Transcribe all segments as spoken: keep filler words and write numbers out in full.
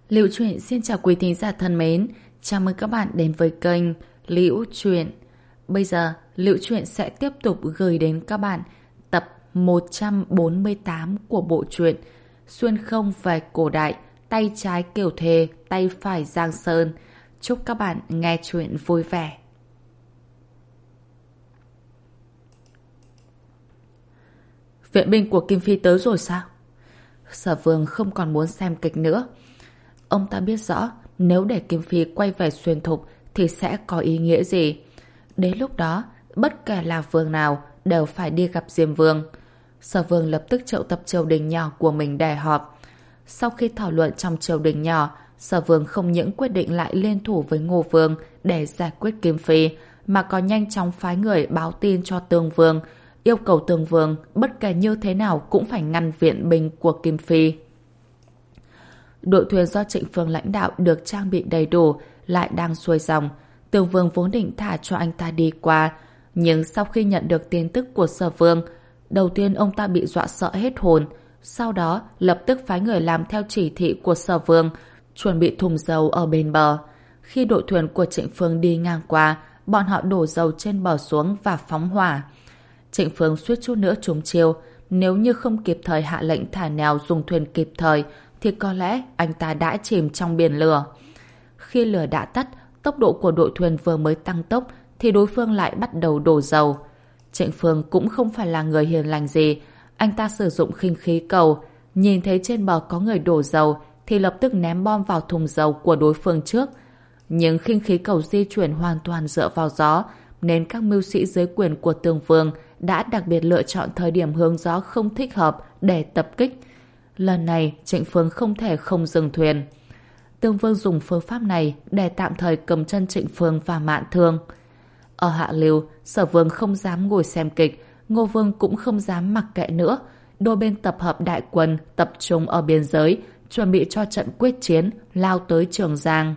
Liễu Chuyện xin chào quý thính giả thân mến, chào mừng các bạn đến với kênh Liễu Chuyện. Bây giờ, Liễu Chuyện sẽ tiếp tục gửi đến các bạn tập một trăm bốn mươi tám của bộ truyện Xuyên không về cổ đại, tay trái Kiều Thề, tay phải Giang Sơn. Chúc các bạn nghe chuyện vui vẻ. Viện binh của Kim Phi tới rồi sao? Sở Vương không còn muốn xem kịch nữa. Ông ta biết rõ nếu để Kim Phi quay về Xuyên Thục thì sẽ có ý nghĩa gì. Đến lúc đó, bất kể là vương nào đều phải đi gặp Diêm Vương. Sở Vương lập tức triệu tập triều đình nhỏ của mình để họp. Sau khi thảo luận trong triều đình nhỏ, Sở Vương không những quyết định lại liên thủ với Ngô Vương để giải quyết Kim Phi, mà còn nhanh chóng phái người báo tin cho Tương Vương, yêu cầu Tương Vương bất kể như thế nào cũng phải ngăn viện binh của Kim Phi. Đội thuyền do Trịnh Phương lãnh đạo được trang bị đầy đủ, lại đang xuôi dòng. Tương Vương vốn định thả cho anh ta đi qua, nhưng sau khi nhận được tin tức của Sở Vương, đầu tiên ông ta bị dọa sợ hết hồn, sau đó lập tức phái người làm theo chỉ thị của Sở Vương, chuẩn bị thùng dầu ở bên bờ. Khi đội thuyền của Trịnh Phương đi ngang qua, bọn họ đổ dầu trên bờ xuống và phóng hỏa. Trịnh Phương suýt chút nữa trúng chiêu, nếu như không kịp thời hạ lệnh thả neo dùng thuyền kịp thời thì có lẽ anh ta đã chìm trong biển lửa. Khi lửa đã tắt, tốc độ của đội thuyền vừa mới tăng tốc thì đối phương lại bắt đầu đổ dầu. Trịnh Phương cũng không phải là người hiền lành gì, anh ta sử dụng khinh khí cầu, nhìn thấy trên bờ có người đổ dầu thì lập tức ném bom vào thùng dầu của đối phương trước. Nhưng khinh khí cầu di chuyển hoàn toàn dựa vào gió, nên các mưu sĩ dưới quyền của Tương Vương đã đặc biệt lựa chọn thời điểm hướng gió không thích hợp để tập kích. Lần này Trịnh Phương không thể không dừng thuyền. Tương Vương dùng phương pháp này để tạm thời cầm chân Trịnh Phương và Mạn Thương. Ở hạ lưu, Sở Vương không dám ngồi xem kịch, Ngô Vương cũng không dám mặc kệ nữa. Đôi bên tập hợp đại quân tập trung ở biên giới, chuẩn bị cho trận quyết chiến lao tới Trường Giang.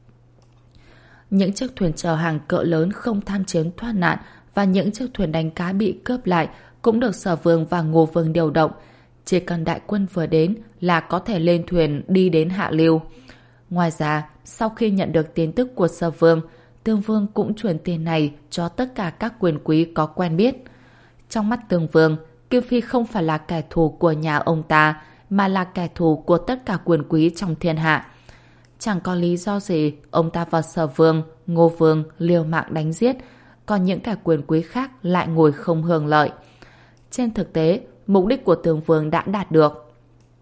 Những chiếc thuyền chở hàng cỡ lớn không tham chiến thoát nạn và những chiếc thuyền đánh cá bị cướp lại cũng được Sở Vương và Ngô Vương điều động. Chỉ cần đại quân vừa đến là có thể lên thuyền đi đến hạ lưu. Ngoài ra, sau khi nhận được tin tức của Sở Vương, Tương Vương cũng truyền tin này cho tất cả các quyền quý có quen biết. Trong mắt Tương Vương, Kim Phi không phải là kẻ thù của nhà ông ta, mà là kẻ thù của tất cả quyền quý trong thiên hạ. Chẳng có lý do gì ông ta và Sở Vương, Ngô Vương liều mạng đánh giết, còn những kẻ quyền quý khác lại ngồi không hưởng lợi. Trên thực tế, mục đích của Tương Vương đã đạt được.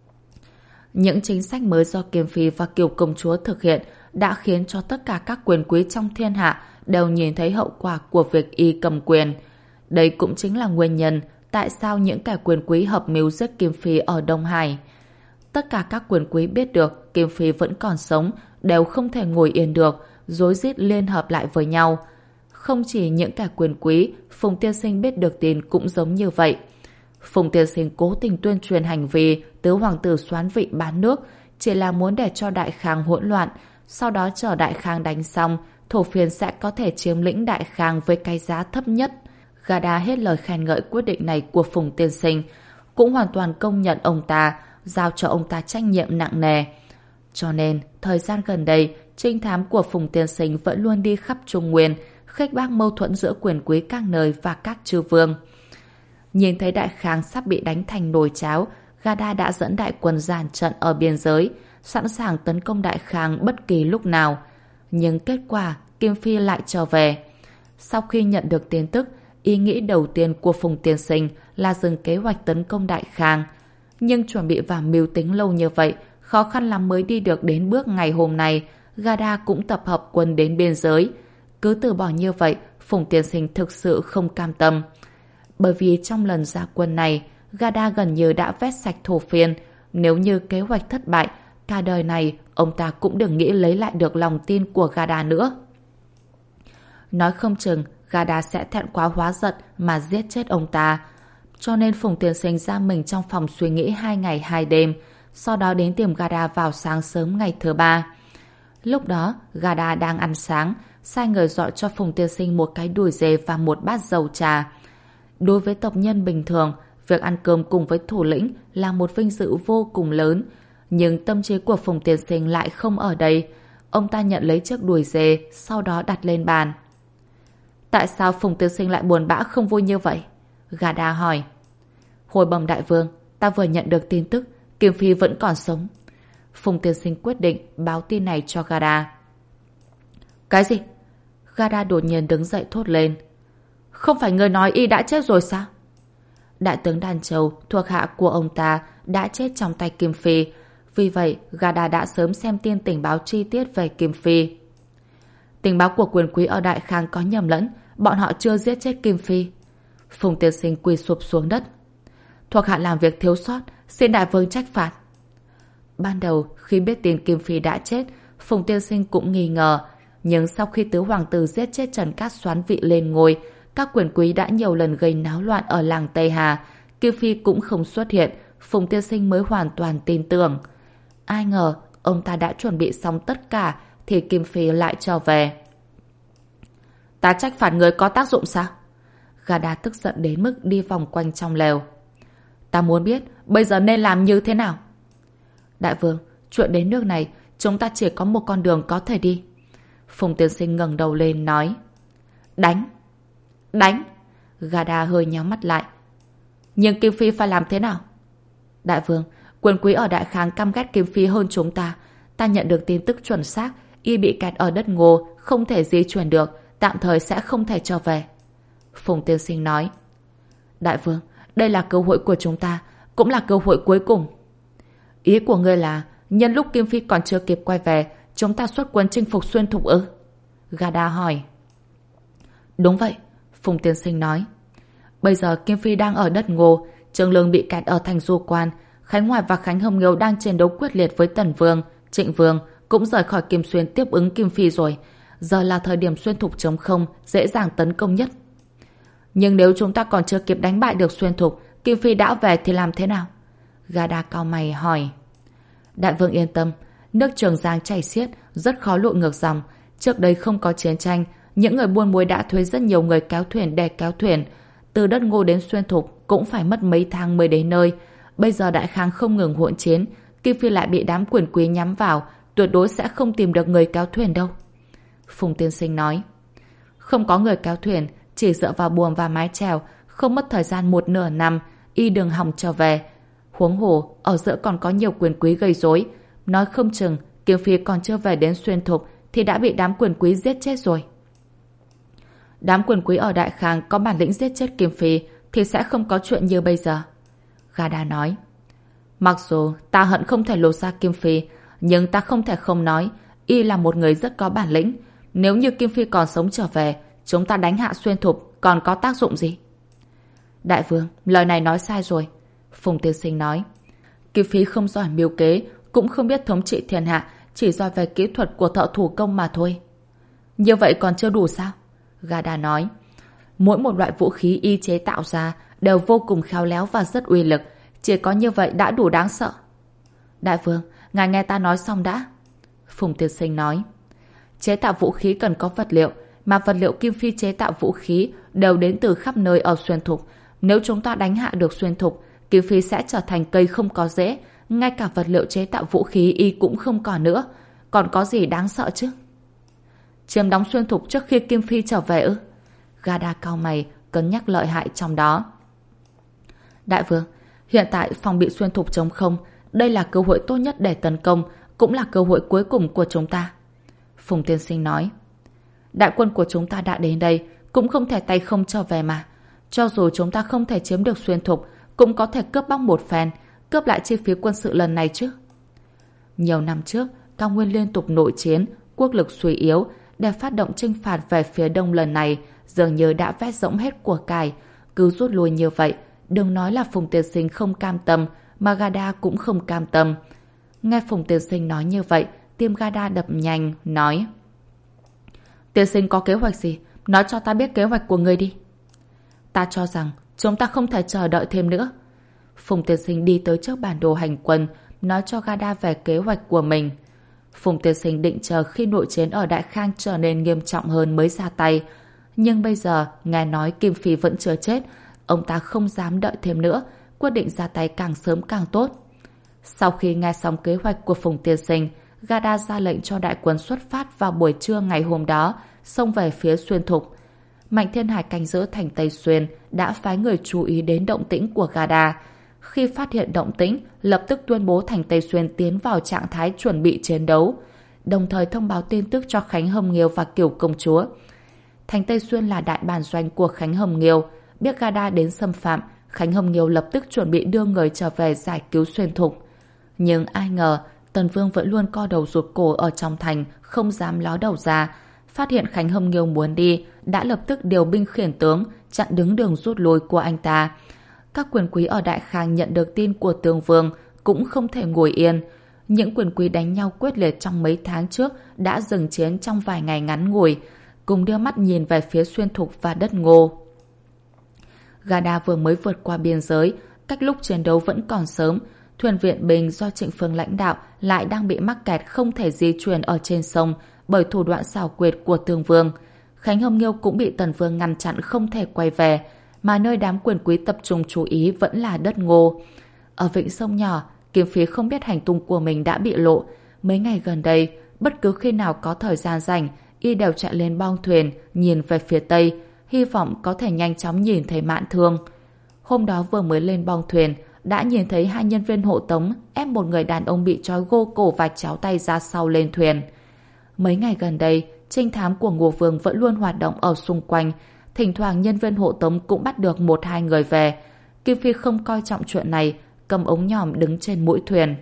Những chính sách mới do Kim Phi và Kiều Công Chúa thực hiện đã khiến cho tất cả các quyền quý trong thiên hạ đều nhìn thấy hậu quả của việc y cầm quyền. Đây cũng chính là nguyên nhân tại sao những kẻ quyền quý hợp mưu giết Kim Phi ở Đông Hải. Tất cả các quyền quý biết được Kim Phi vẫn còn sống đều không thể ngồi yên được, rối rít liên hợp lại với nhau. Không chỉ những kẻ quyền quý, Phùng Tiên Sinh biết được tin cũng giống như vậy. Phùng Tiên Sinh cố tình tuyên truyền hành vi tứ hoàng tử soán vị bán nước chỉ là muốn để cho Đại Khang hỗn loạn, sau đó chờ Đại Khang đánh xong, thổ phiên sẽ có thể chiếm lĩnh Đại Khang với cái giá thấp nhất. Gada hết lời khen ngợi quyết định này của Phùng Tiên Sinh, cũng hoàn toàn công nhận ông ta, giao cho ông ta trách nhiệm nặng nề. Cho nên, thời gian gần đây, trinh thám của Phùng Tiên Sinh vẫn luôn đi khắp Trung Nguyên, khích bác mâu thuẫn giữa quyền quý các nơi và các chư vương. Nhìn thấy Đại Khang sắp bị đánh thành nồi cháo, Gada đã dẫn đại quân dàn trận ở biên giới, sẵn sàng tấn công Đại Khang bất kỳ lúc nào. Nhưng kết quả, Kim Phi lại trở về. Sau khi nhận được tin tức, ý nghĩ đầu tiên của Phùng Tiên Sinh là dừng kế hoạch tấn công Đại Khang. Nhưng chuẩn bị và mưu tính lâu như vậy, khó khăn lắm mới đi được đến bước ngày hôm nay. Gada cũng tập hợp quân đến biên giới. Cứ từ bỏ như vậy, Phùng Tiên Sinh thực sự không cam tâm. Bởi vì trong lần ra quân này, Gada gần như đã vét sạch thổ phiên. Nếu như kế hoạch thất bại, cả đời này ông ta cũng đừng nghĩ lấy lại được lòng tin của Gada nữa. Nói không chừng Gada sẽ thẹn quá hóa giận mà giết chết ông ta. Cho nên Phùng Tiên Sinh ra mình trong phòng suy nghĩ hai ngày hai đêm, sau đó đến tìm Gada vào sáng sớm ngày thứ ba. Lúc đó Gada đang ăn sáng, sai người dọn cho Phùng Tiên Sinh một cái đùi dê và một bát dầu trà. Đối với tộc nhân bình thường, việc ăn cơm cùng với thủ lĩnh là một vinh dự vô cùng lớn. Nhưng tâm trí của Phùng tiên sinh lại không ở đây. Ông ta nhận lấy chiếc đùi dê, sau đó đặt lên bàn. Tại sao Phùng tiên sinh lại buồn bã không vui như vậy? Gada hỏi. Hồi bẩm đại vương, ta vừa nhận được tin tức Kim Phi vẫn còn sống. Phùng tiên sinh quyết định báo tin này cho Gada. Cái gì? Gada đột nhiên đứng dậy thốt lên. Không phải người nói y đã chết rồi sao? Đại tướng Đan Châu, thuộc hạ của ông ta, đã chết trong tay Kim Phi. Vì vậy, Gada đã sớm xem tin tình báo chi tiết về Kim Phi. Tình báo của quyền quý ở Đại Khang có nhầm lẫn, bọn họ chưa giết chết Kim Phi. Phùng tiên sinh quỳ sụp xuống đất. Thuộc hạ làm việc thiếu sót, xin đại vương trách phạt. Ban đầu, khi biết tin Kim Phi đã chết, Phùng tiên sinh cũng nghi ngờ. Nhưng sau khi tứ hoàng tử giết chết Trần Cát Soán vị lên ngôi, các quyền quý đã nhiều lần gây náo loạn ở làng Tây Hà, Kim Phi cũng không xuất hiện, Phùng tiên sinh mới hoàn toàn tin tưởng. Ai ngờ, ông ta đã chuẩn bị xong tất cả, thì Kim Phi lại trở về. Ta trách phạt người có tác dụng sao? Gada tức giận đến mức đi vòng quanh trong lều. Ta muốn biết, bây giờ nên làm như thế nào? Đại vương, chuyện đến nước này, chúng ta chỉ có một con đường có thể đi. Phùng tiên sinh ngẩng đầu lên nói. Đánh! Đánh! Gada hơi nhắm mắt lại. Nhưng Kim Phi phải làm thế nào? Đại vương, quyền quý ở Đại Khang căm ghét Kim Phi hơn chúng ta. Ta nhận được tin tức chuẩn xác, y bị kẹt ở đất Ngô, không thể di chuyển được, tạm thời sẽ không thể trở về. Phùng tiên sinh nói. Đại vương, đây là cơ hội của chúng ta, cũng là cơ hội cuối cùng. Ý của ngươi là, nhân lúc Kim Phi còn chưa kịp quay về, chúng ta xuất quân chinh phục Xuyên Thục ư? Gada hỏi. Đúng vậy, Phùng tiên sinh nói. Bây giờ Kim Phi đang ở đất Ngô, Trương Lương bị kẹt ở thành Du Quan, Khánh Hoài và Khánh Hồng Nghiêu đang chiến đấu quyết liệt với Tần Vương, Trịnh Vương cũng rời khỏi Kim Xuyên tiếp ứng Kim Phi rồi. Giờ là thời điểm Xuyên Thục trống không, dễ dàng tấn công nhất. Nhưng nếu chúng ta còn chưa kịp đánh bại được Xuyên Thục, Kim Phi đã về thì làm thế nào? Gada cau mày hỏi. Đại vương yên tâm, nước Trường Giang chảy xiết, rất khó lội ngược dòng. Trước đây không có chiến tranh, những người buôn muối đã thuê rất nhiều người kéo thuyền để kéo thuyền. Từ đất Ngô đến Xuyên Thục cũng phải mất mấy tháng mới đến nơi. Bây giờ Đại Khang không ngừng hỗn chiến, Kim Phi lại bị đám quyền quý nhắm vào, tuyệt đối sẽ không tìm được người kéo thuyền đâu. Phùng tiên sinh nói. Không có người kéo thuyền, chỉ dựa vào buồm và mái chèo, không mất thời gian một nửa năm, y đường hòng trở về. Huống hồ, ở giữa còn có nhiều quyền quý gây rối, nói không chừng Kim Phi còn chưa về đến Xuyên Thục thì đã bị đám quyền quý giết chết rồi. Đám quyền quý ở Đại Khang có bản lĩnh giết chết Kim Phi thì sẽ không có chuyện như bây giờ. Gada nói. Mặc dù ta hận không thể lột ra Kim Phi, nhưng ta không thể không nói y là một người rất có bản lĩnh. Nếu như Kim Phi còn sống trở về, chúng ta đánh hạ Xuyên Thục còn có tác dụng gì? Đại vương, lời này nói sai rồi. Phùng tiên sinh nói. Kim Phi không giỏi mưu kế, cũng không biết thống trị thiên hạ, chỉ giỏi về kỹ thuật của thợ thủ công mà thôi. Như vậy còn chưa đủ sao? Gada nói. Mỗi một loại vũ khí y chế tạo ra đều vô cùng khéo léo và rất uy lực, chỉ có như vậy đã đủ đáng sợ. Đại vương, ngài nghe ta nói xong đã. Phùng tiên sinh nói. Chế tạo vũ khí cần có vật liệu, mà vật liệu Kim Phi chế tạo vũ khí đều đến từ khắp nơi ở Xuyên Thục. Nếu chúng ta đánh hạ được Xuyên Thục, Kim Phi sẽ trở thành cây không có rễ, ngay cả vật liệu chế tạo vũ khí y cũng không còn nữa. Còn có gì đáng sợ chứ? Chiếm đóng Xuyên Thục trước khi Kim Phi trở về ư? Gada cau mày, cân nhắc lợi hại trong đó. Đại vương, hiện tại phòng bị Xuyên Thục trống không, đây là cơ hội tốt nhất để tấn công, cũng là cơ hội cuối cùng của chúng ta. Phùng tiên sinh nói. Đại quân của chúng ta đã đến đây, cũng không thể tay không trở về mà. Cho dù chúng ta không thể chiếm được Xuyên Thục, cũng có thể cướp bóc một phen, cướp lại chi phí quân sự lần này chứ. Nhiều năm trước, Cao Nguyên liên tục nội chiến, quốc lực suy yếu, để phát động chinh phạt về phía đông lần này, dường như đã vét rỗng hết của cải. Cứ rút lui như vậy, đừng nói là Phùng tiên sinh không cam tâm, mà Gada cũng không cam tâm. Nghe Phùng tiên sinh nói như vậy, tim Gada đập nhanh, nói. Tiên sinh có kế hoạch gì? Nói cho ta biết kế hoạch của ngươi đi. Ta cho rằng chúng ta không thể chờ đợi thêm nữa. Phùng tiên sinh đi tới trước bản đồ hành quân, nói cho Gada về kế hoạch của mình. Phùng tiên sinh định chờ khi nội chiến ở Đại Khang trở nên nghiêm trọng hơn mới ra tay. Nhưng bây giờ, nghe nói Kim Phi vẫn chưa chết, ông ta không dám đợi thêm nữa, quyết định ra tay càng sớm càng tốt. Sau khi nghe xong kế hoạch của Phùng tiên sinh, Gada ra lệnh cho đại quân xuất phát vào buổi trưa ngày hôm đó, xông về phía Xuyên Thục. Mạnh Thiên Hải canh giữ thành Tây Xuyên đã phái người chú ý đến động tĩnh của Gada. Khi phát hiện động tĩnh, lập tức tuyên bố thành Tây Xuyên tiến vào trạng thái chuẩn bị chiến đấu, đồng thời thông báo tin tức cho Khánh Hồng Nghiêu và Kiều Công Chúa. Thành Tây Xuyên là đại bản doanh của Khánh Hồng Nghiêu. Biết Gada đến xâm phạm, Khánh Hồng Nghiêu lập tức chuẩn bị đưa người trở về giải cứu Xuyên Thục. Nhưng ai ngờ, Tần Vương vẫn luôn co đầu rụt cổ ở trong thành, không dám ló đầu ra. Phát hiện Khánh Hồng Nghiêu muốn đi, đã lập tức điều binh khiển tướng, chặn đứng đường rút lui của anh ta. Các quyền quý ở Đại Khang nhận được tin của Tương Vương cũng không thể ngồi yên. Những quyền quý đánh nhau quyết liệt trong mấy tháng trước đã dừng chiến trong vài ngày ngắn ngủi, cùng đưa mắt nhìn về phía Xuyên Thục và đất Ngô. Gada vừa mới vượt qua biên giới, cách lúc chiến đấu vẫn còn sớm. Thuyền viện binh do Trịnh Phương lãnh đạo lại đang bị mắc kẹt không thể di chuyển ở trên sông bởi thủ đoạn xảo quyệt của Tương Vương. Khánh Hồng Nghiêu cũng bị Tần Vương ngăn chặn không thể quay về, mà nơi đám quyền quý tập trung chú ý vẫn là đất Ngô. Ở vịnh sông nhỏ, Kiếm Phí không biết hành tung của mình đã bị lộ. Mấy ngày gần đây, bất cứ khi nào có thời gian rảnh, y đều chạy lên bong thuyền, nhìn về phía tây, hy vọng có thể nhanh chóng nhìn thấy Mạn Thương. Hôm đó vừa mới lên bong thuyền, đã nhìn thấy hai nhân viên hộ tống ép một người đàn ông bị trói gô cổ và chéo tay ra sau lên thuyền. Mấy ngày gần đây, trinh thám của Ngô Vương vẫn luôn hoạt động ở xung quanh, thỉnh thoảng nhân viên hộ tống cũng bắt được một hai người về. Kim Phi không coi trọng chuyện này, cầm ống nhòm đứng trên mũi thuyền.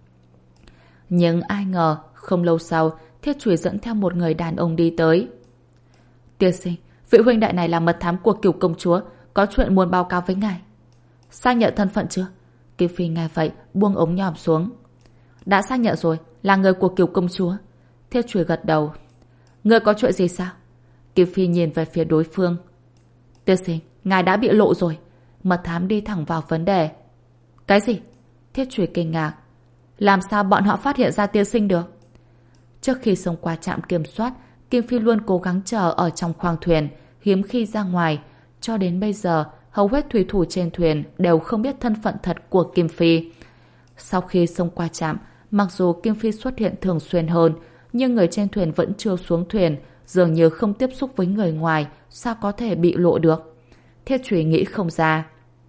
Nhưng ai ngờ, không lâu sau, Thiết Chùy dẫn theo một người đàn ông đi tới. Tiên sinh, vị huynh đại này là mật thám của Cửu Công Chúa, có chuyện muốn báo cáo với ngài. Xác nhận thân phận chưa? Kim Phi nghe vậy, buông ống nhòm xuống. Đã xác nhận rồi, là người của Cửu Công Chúa. Thiết Chùy gật đầu. Người có chuyện gì sao? Kim Phi nhìn về phía đối phương. Tiên sinh, ngài đã bị lộ rồi. Mật thám đi thẳng vào vấn đề. Cái gì? Thiết Chùy kinh ngạc. Làm sao bọn họ phát hiện ra tiên sinh được? Trước khi xông qua trạm kiểm soát, Kim Phi luôn cố gắng chờ ở trong khoang thuyền, hiếm khi ra ngoài. Cho đến bây giờ, hầu hết thủy thủ trên thuyền đều không biết thân phận thật của Kim Phi. Sau khi xông qua trạm, mặc dù Kim Phi xuất hiện thường xuyên hơn, nhưng người trên thuyền vẫn chưa xuống thuyền, dường như không tiếp xúc với người ngoài, sao có thể bị lộ được? Thiết Chùy nghĩ không ra.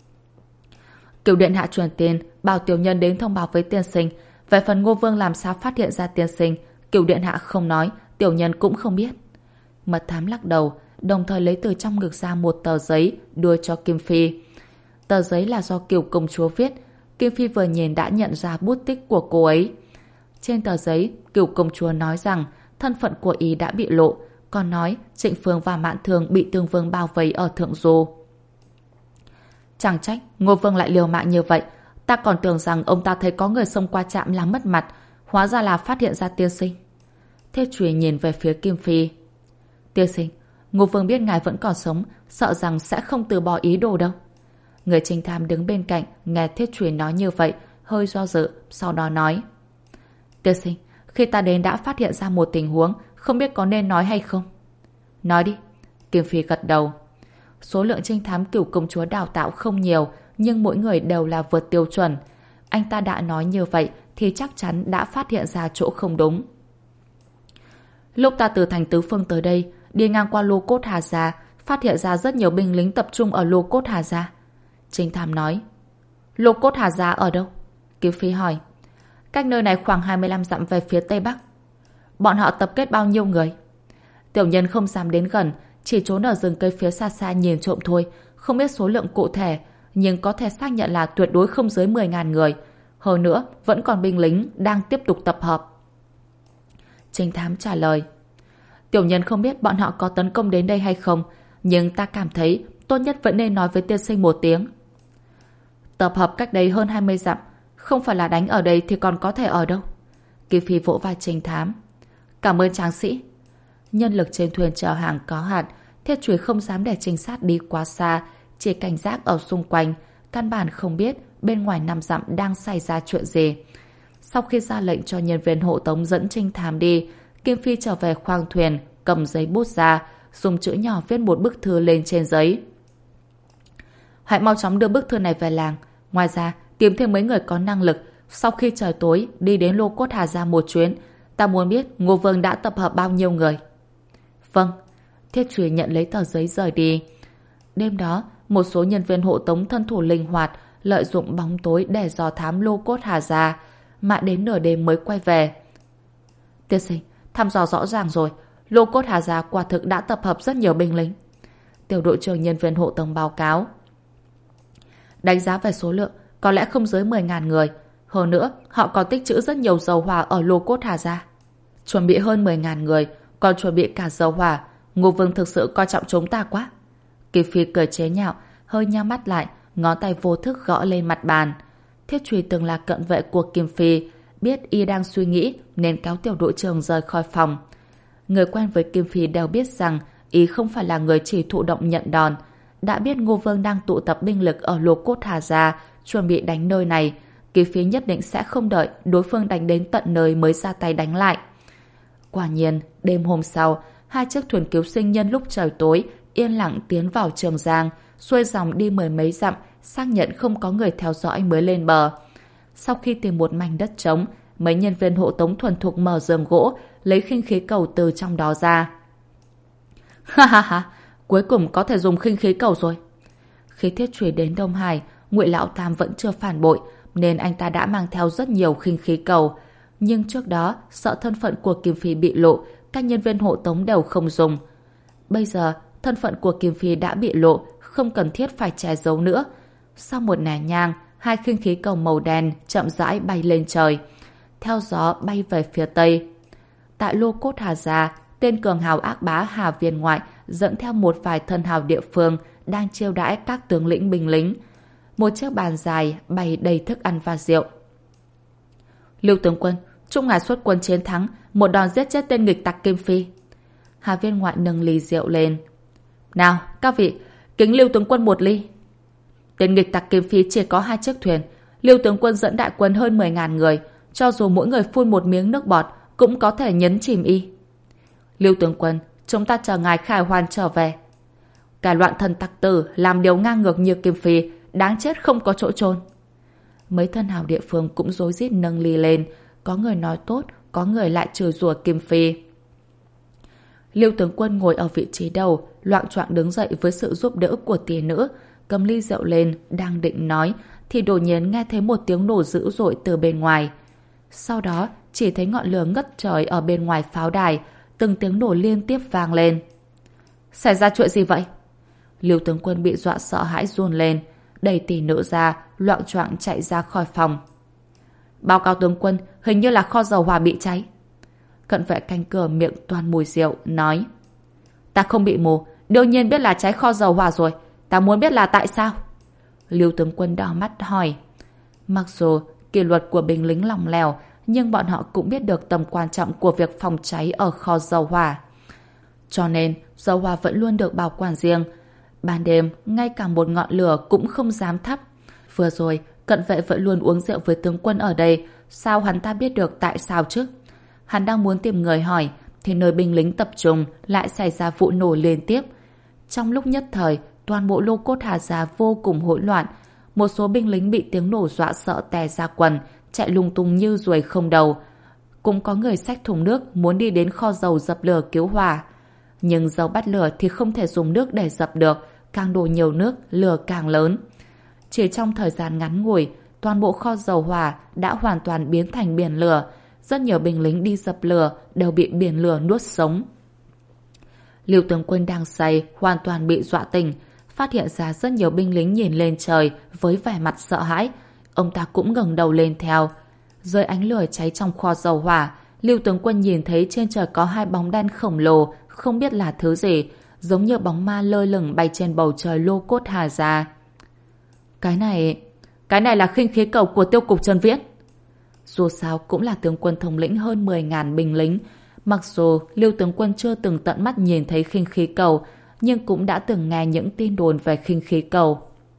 Cửu điện hạ truyền tin, bảo tiểu nhân đến thông báo với tiên sinh. Về phần Ngô Vương làm sao phát hiện ra tiên sinh, Cửu điện hạ không nói, tiểu nhân cũng không biết. Mật thám lắc đầu, đồng thời lấy từ trong ngực ra một tờ giấy đưa cho Kim Phi. Tờ giấy là do Cửu Công Chúa viết. Kim Phi vừa nhìn đã nhận ra bút tích của cô ấy. Trên tờ giấy, Cửu Công Chúa nói rằng thân phận của ý đã bị lộ, còn nói Trịnh Phương và Mạn Thương bị Tương Vương bao vây ở Thượng Du. Chẳng trách Ngô Vương lại liều mạng như vậy, ta còn tưởng rằng ông ta thấy có người xông qua trạm làm mất mặt, hóa ra là phát hiện ra tiên sinh. Thiết Chùy nhìn về phía Kim Phi. Tiên sinh, Ngô Vương biết ngài vẫn còn sống, sợ rằng sẽ không từ bỏ ý đồ đâu. Người trinh thám đứng bên cạnh nghe Thiết Chùy nói như vậy, hơi do dự, sau đó nói. Tiên sinh, khi ta đến đã phát hiện ra một tình huống, không biết có nên nói hay không? Nói đi. Kim Phi gật đầu. Số lượng trinh thám Cửu Công Chúa đào tạo không nhiều, nhưng mỗi người đều là vượt tiêu chuẩn. Anh ta đã nói như vậy thì chắc chắn đã phát hiện ra chỗ không đúng. Lúc ta từ thành Tứ Phương tới đây, đi ngang qua Lô Cốt Hà Gia, phát hiện ra rất nhiều binh lính tập trung ở Lô Cốt Hà Gia. Trinh thám nói. Lô Cốt Hà Gia ở đâu? Kim Phi hỏi. Cách nơi này khoảng hai mươi lăm dặm về phía tây bắc. Bọn họ tập kết bao nhiêu người? Tiểu nhân không dám đến gần, chỉ trốn ở rừng cây phía xa xa nhìn trộm thôi, không biết số lượng cụ thể, nhưng có thể xác nhận là tuyệt đối không dưới mười nghìn người. Hơn nữa, vẫn còn binh lính đang tiếp tục tập hợp. Trinh thám trả lời. Tiểu nhân không biết bọn họ có tấn công đến đây hay không, nhưng ta cảm thấy tốt nhất vẫn nên nói với tiên sinh một tiếng. Tập hợp cách đây hơn hai mươi dặm, không phải là đánh ở đây thì còn có thể ở đâu? Kim Phi vỗ vai Trinh thám. Cảm ơn tráng sĩ. Nhân lực trên thuyền chở hàng có hạn, Thiết Chùy không dám để trinh sát đi quá xa, chỉ cảnh giác ở xung quanh, căn bản không biết bên ngoài năm dặm đang xảy ra chuyện gì. Sau khi ra lệnh cho nhân viên hộ tống dẫn trinh thám đi, Kim Phi trở về khoang thuyền, cầm giấy bút ra, dùng chữ nhỏ viết một bức thư lên trên giấy. Hãy mau chóng đưa bức thư này về làng. Ngoài ra, tìm thêm mấy người có năng lực, Sau khi trời tối, đi đến Lô Cốt Hà Gia một chuyến. Ta muốn biết Ngô Vương đã tập hợp bao nhiêu người. Vâng. Thiết Trùy nhận lấy tờ giấy rời đi. Đêm đó, một số nhân viên hộ tống thân thủ linh hoạt, lợi dụng bóng tối để dò thám Lô Cốt Hà Gia, mà đến nửa đêm mới quay về. Tiên sinh, thăm dò rõ ràng rồi, Lô Cốt Hà Gia quả thực đã tập hợp rất nhiều binh lính. Tiểu đội trưởng nhân viên hộ tống báo cáo. Đánh giá về số lượng, có lẽ không dưới mười nghìn người. Hơn nữa, họ còn tích trữ rất nhiều dầu hỏa ở Lô Cốt Hà Gia. Chuẩn bị hơn mười nghìn người, còn chuẩn bị cả dầu hỏa. Ngô Vương thực sự coi trọng chúng ta quá. Kỳ Phi cười chế nhạo, hơi nhắm mắt lại, ngón tay vô thức gõ lên mặt bàn. Thiết Trùy từng là cận vệ của Kim Phi, biết y đang suy nghĩ nên kéo tiểu đội trưởng rời khỏi phòng. Người quen với Kim Phi đều biết rằng y không phải là người chỉ thụ động nhận đòn. Đã biết Ngô Vương đang tụ tập binh lực ở Lô Cốt Hà Gia, chuẩn bị đánh nơi này, Kỳ Phi nhất định sẽ không đợi đối phương đánh đến tận nơi mới ra tay đánh lại. Quả nhiên, đêm hôm sau, hai chiếc thuyền cứu sinh nhân lúc trời tối yên lặng tiến vào Trường Giang, xuôi dòng đi mười mấy dặm, xác nhận không có người theo dõi mới lên bờ. Sau khi tìm một mảnh đất trống, mấy nhân viên hộ tống thuần thục mở giường gỗ, lấy khinh khí cầu từ trong đó ra. Ha ha ha, cuối cùng có thể dùng khinh khí cầu rồi. Khi Thiết Trùy đến Đông Hải, Ngụy Lão Tam vẫn chưa phản bội, nên anh ta đã mang theo rất nhiều khinh khí cầu. Nhưng trước đó, sợ thân phận của Kim Phi bị lộ, các nhân viên hộ tống đều không dùng. Bây giờ, thân phận của Kim Phi đã bị lộ, không cần thiết phải che giấu nữa. Sau một nén nhang, hai khinh khí cầu màu đen chậm rãi bay lên trời, theo gió bay về phía tây. Tại Lô Cốt Hà Gia, tên cường hào ác bá Hà Viên Ngoại dẫn theo một vài thân hào địa phương đang chiêu đãi các tướng lĩnh binh lính. Một chiếc bàn dài bày đầy thức ăn và rượu. Lưu tướng quân, chúc ngài xuất quân chiến thắng, một đòn giết chết tên nghịch tặc Kim Phi. Hà Viên Ngoại nâng ly rượu lên. Nào, các vị, kính Lưu tướng quân một ly. Tên nghịch tặc Kim Phi chỉ có hai chiếc thuyền, Lưu tướng quân dẫn đại quân hơn mười nghìn người, cho dù mỗi người phun một miếng nước bọt cũng có thể nhấn chìm y. Lưu tướng quân, chúng ta chờ ngài khải hoàn trở về. Cái loạn thần tặc tử làm điều ngang ngược như Kim Phi, đáng chết không có chỗ chôn. Mấy thân hào địa phương cũng rối rít nâng ly lên, có người nói tốt, có người lại chửi rủa Kim Phi. Lưu tướng quân ngồi ở vị trí đầu, loạng choạng đứng dậy với sự giúp đỡ của tỷ nữ, cầm ly rượu lên, đang định nói, thì đột nhiên nghe thấy một tiếng nổ dữ dội từ bên ngoài. Sau đó, chỉ thấy ngọn lửa ngất trời ở bên ngoài pháo đài, từng tiếng nổ liên tiếp vang lên. Xảy ra chuyện gì vậy? Lưu tướng quân bị dọa sợ hãi run lên, đẩy tỷ nữ ra, loạng choạng chạy ra khỏi phòng. Báo cáo tướng quân, hình như là kho dầu hỏa bị cháy. Cận vệ canh cửa miệng toàn mùi rượu, nói. Ta không bị mù, đương nhiên biết là cháy kho dầu hỏa rồi, ta muốn biết là tại sao. Lưu tướng quân đỏ mắt hỏi. Mặc dù kỷ luật của binh lính lỏng lẻo, nhưng bọn họ cũng biết được tầm quan trọng của việc phòng cháy ở kho dầu hỏa. Cho nên, dầu hỏa vẫn luôn được bảo quản riêng. Ban đêm, ngay cả một ngọn lửa cũng không dám thắp. Vừa rồi, cận vệ vẫn luôn uống rượu với tướng quân ở đây, sao hắn ta biết được tại sao chứ? Hắn đang muốn tìm người hỏi, thì nơi binh lính tập trung lại xảy ra vụ nổ liên tiếp. Trong lúc nhất thời, toàn bộ Lô Cốt Hà Gia vô cùng hỗn loạn. Một số binh lính bị tiếng nổ dọa sợ tè ra quần, chạy lung tung như ruồi không đầu. Cũng có người xách thùng nước muốn đi đến kho dầu dập lửa cứu hỏa. Nhưng dầu bắt lửa thì không thể dùng nước để dập được, càng đổ nhiều nước, lửa càng lớn. Chỉ trong thời gian ngắn ngủi, toàn bộ kho dầu hỏa đã hoàn toàn biến thành biển lửa. Rất nhiều binh lính đi dập lửa đều bị biển lửa nuốt sống. Lưu tướng quân đang say, hoàn toàn bị dọa tỉnh, phát hiện ra rất nhiều binh lính nhìn lên trời với vẻ mặt sợ hãi. Ông ta cũng ngẩng đầu lên theo. Dưới ánh lửa cháy trong kho dầu hỏa, Lưu tướng quân nhìn thấy trên trời có hai bóng đen khổng lồ, không biết là thứ gì, giống như bóng ma lơ lửng bay trên bầu trời Lô Cốt Hà Gia. Cái này... Cái này là khinh khí cầu của tiêu cục Trần Viễn. Dù sao cũng là tướng quân thống lĩnh hơn mười nghìn binh lính. Mặc dù Lưu tướng quân chưa từng tận mắt nhìn thấy khinh khí cầu, nhưng cũng đã từng nghe những tin đồn về khinh khí cầu.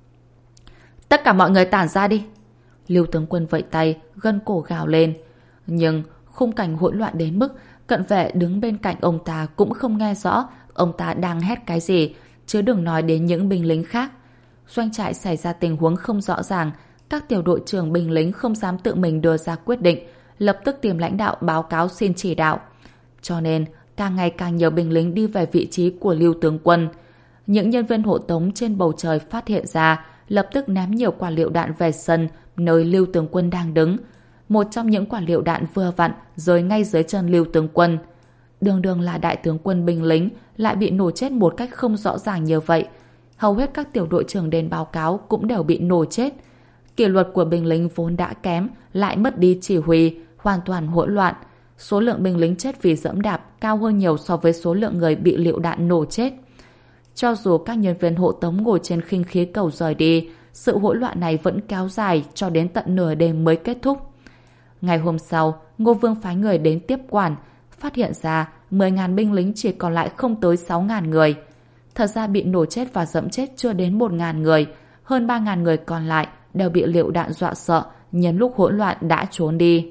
Tất cả mọi người tản ra đi. Lưu tướng quân vẫy tay, gân cổ gào lên. Nhưng khung cảnh hỗn loạn đến mức cận vệ đứng bên cạnh ông ta cũng không nghe rõ ông ta đang hét cái gì, chứ đừng nói đến những binh lính khác. Doanh trại xảy ra tình huống không rõ ràng, Các tiểu đội trưởng binh lính không dám tự mình đưa ra quyết định, lập tức tìm lãnh đạo báo cáo xin chỉ đạo. Cho nên, càng ngày càng nhiều binh lính đi về vị trí của Lưu tướng quân. Những nhân viên hộ tống trên bầu trời phát hiện ra, lập tức ném nhiều quả lựu đạn về sân nơi Lưu tướng quân đang đứng. Một trong những quả lựu đạn vừa vặn rơi ngay dưới chân Lưu tướng quân. Đường đường là đại tướng quân binh lính lại bị nổ chết một cách không rõ ràng như vậy. Hầu hết các tiểu đội trưởng đến báo cáo cũng đều bị nổ chết. Kỷ luật của binh lính vốn đã kém, lại mất đi chỉ huy, hoàn toàn hỗn loạn. Số lượng binh lính chết vì dẫm đạp cao hơn nhiều so với số lượng người bị lựu đạn nổ chết. Cho dù các nhân viên hộ tống ngồi trên khinh khí cầu rời đi, sự hỗn loạn này vẫn kéo dài cho đến tận nửa đêm mới kết thúc. Ngày hôm sau, Ngô Vương phái người đến tiếp quản, phát hiện ra mười nghìn binh lính chỉ còn lại không tới sáu nghìn người. Thật ra bị nổ chết và dẫm chết chưa đến một nghìn người, hơn ba nghìn người còn lại đều bị lựu đạn dọa sợ, nhân lúc hỗn loạn đã trốn đi.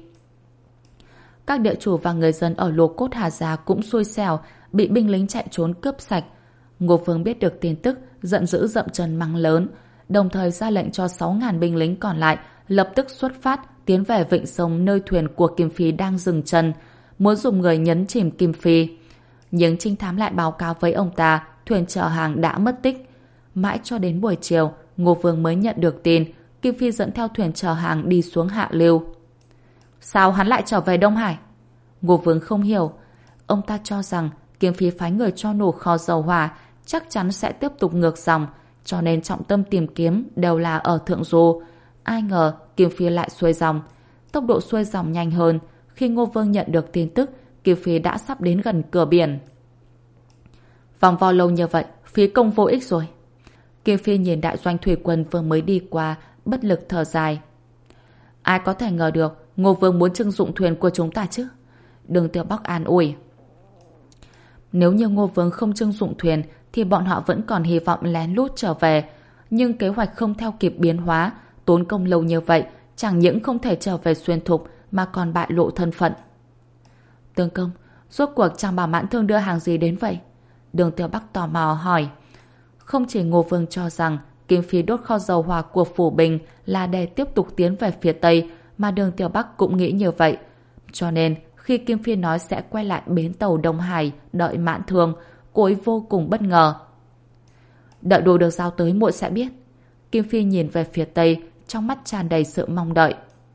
Các địa chủ và người dân ở Lô Cốt Hà Gia cũng xui xẻo, bị binh lính chạy trốn cướp sạch. Ngô Vương biết được tin tức, giận dữ dậm chân mắng lớn, đồng thời ra lệnh cho sáu nghìn binh lính còn lại lập tức xuất phát tiến về vịnh sông nơi thuyền của Kim Phi đang dừng chân, muốn dùng người nhấn chìm Kim Phi. Nhưng trinh thám lại báo cáo với ông ta thuyền chở hàng đã mất tích. Mãi cho đến buổi chiều, Ngô Vương mới nhận được tin Kim Phi dẫn theo thuyền chở hàng đi xuống hạ lưu. Sao hắn lại trở về Đông Hải? Ngô Vương không hiểu. Ông ta cho rằng Kim Phi phái người cho nổ kho dầu hỏa, chắc chắn sẽ tiếp tục ngược dòng, cho nên trọng tâm tìm kiếm đều là ở Thượng Du. Ai ngờ Kim Phi lại xuôi dòng. Tốc độ xuôi dòng nhanh hơn. Khi Ngô Vương nhận được tin tức, Kim Phi đã sắp đến gần cửa biển. Vòng vo lâu như vậy, phí công vô ích rồi. Kim Phi nhìn đại doanh thủy quân vừa mới đi qua, bất lực thở dài. Ai có thể ngờ được Ngô Vương muốn trưng dụng thuyền của chúng ta chứ? Đường Tiêu Bắc an ủi. Nếu như Ngô Vương không trưng dụng thuyền thì bọn họ vẫn còn hy vọng lén lút trở về. Nhưng kế hoạch không theo kịp biến hóa, tốn công lâu như vậy, chẳng những không thể trở về Xuyên Thục mà còn bại lộ thân phận. Tướng công, rốt cuộc chàng bảo Mãn Thương đưa hàng gì đến vậy? Đường Tiêu Bắc tò mò hỏi. Không chỉ Ngô Vương cho rằng Kim Phi đốt kho dầu hỏa của Phủ Bình là để tiếp tục tiến về phía Tây, mà Đường Tiêu Bắc cũng nghĩ như vậy. Cho nên, khi Kim Phi nói sẽ quay lại bến tàu Đông Hải đợi Mãn Thương, cô ấy vô cùng bất ngờ. Đợi đồ được giao tới muội sẽ biết. Kim Phi nhìn về phía Tây, trong mắt tràn đầy sự mong đợi.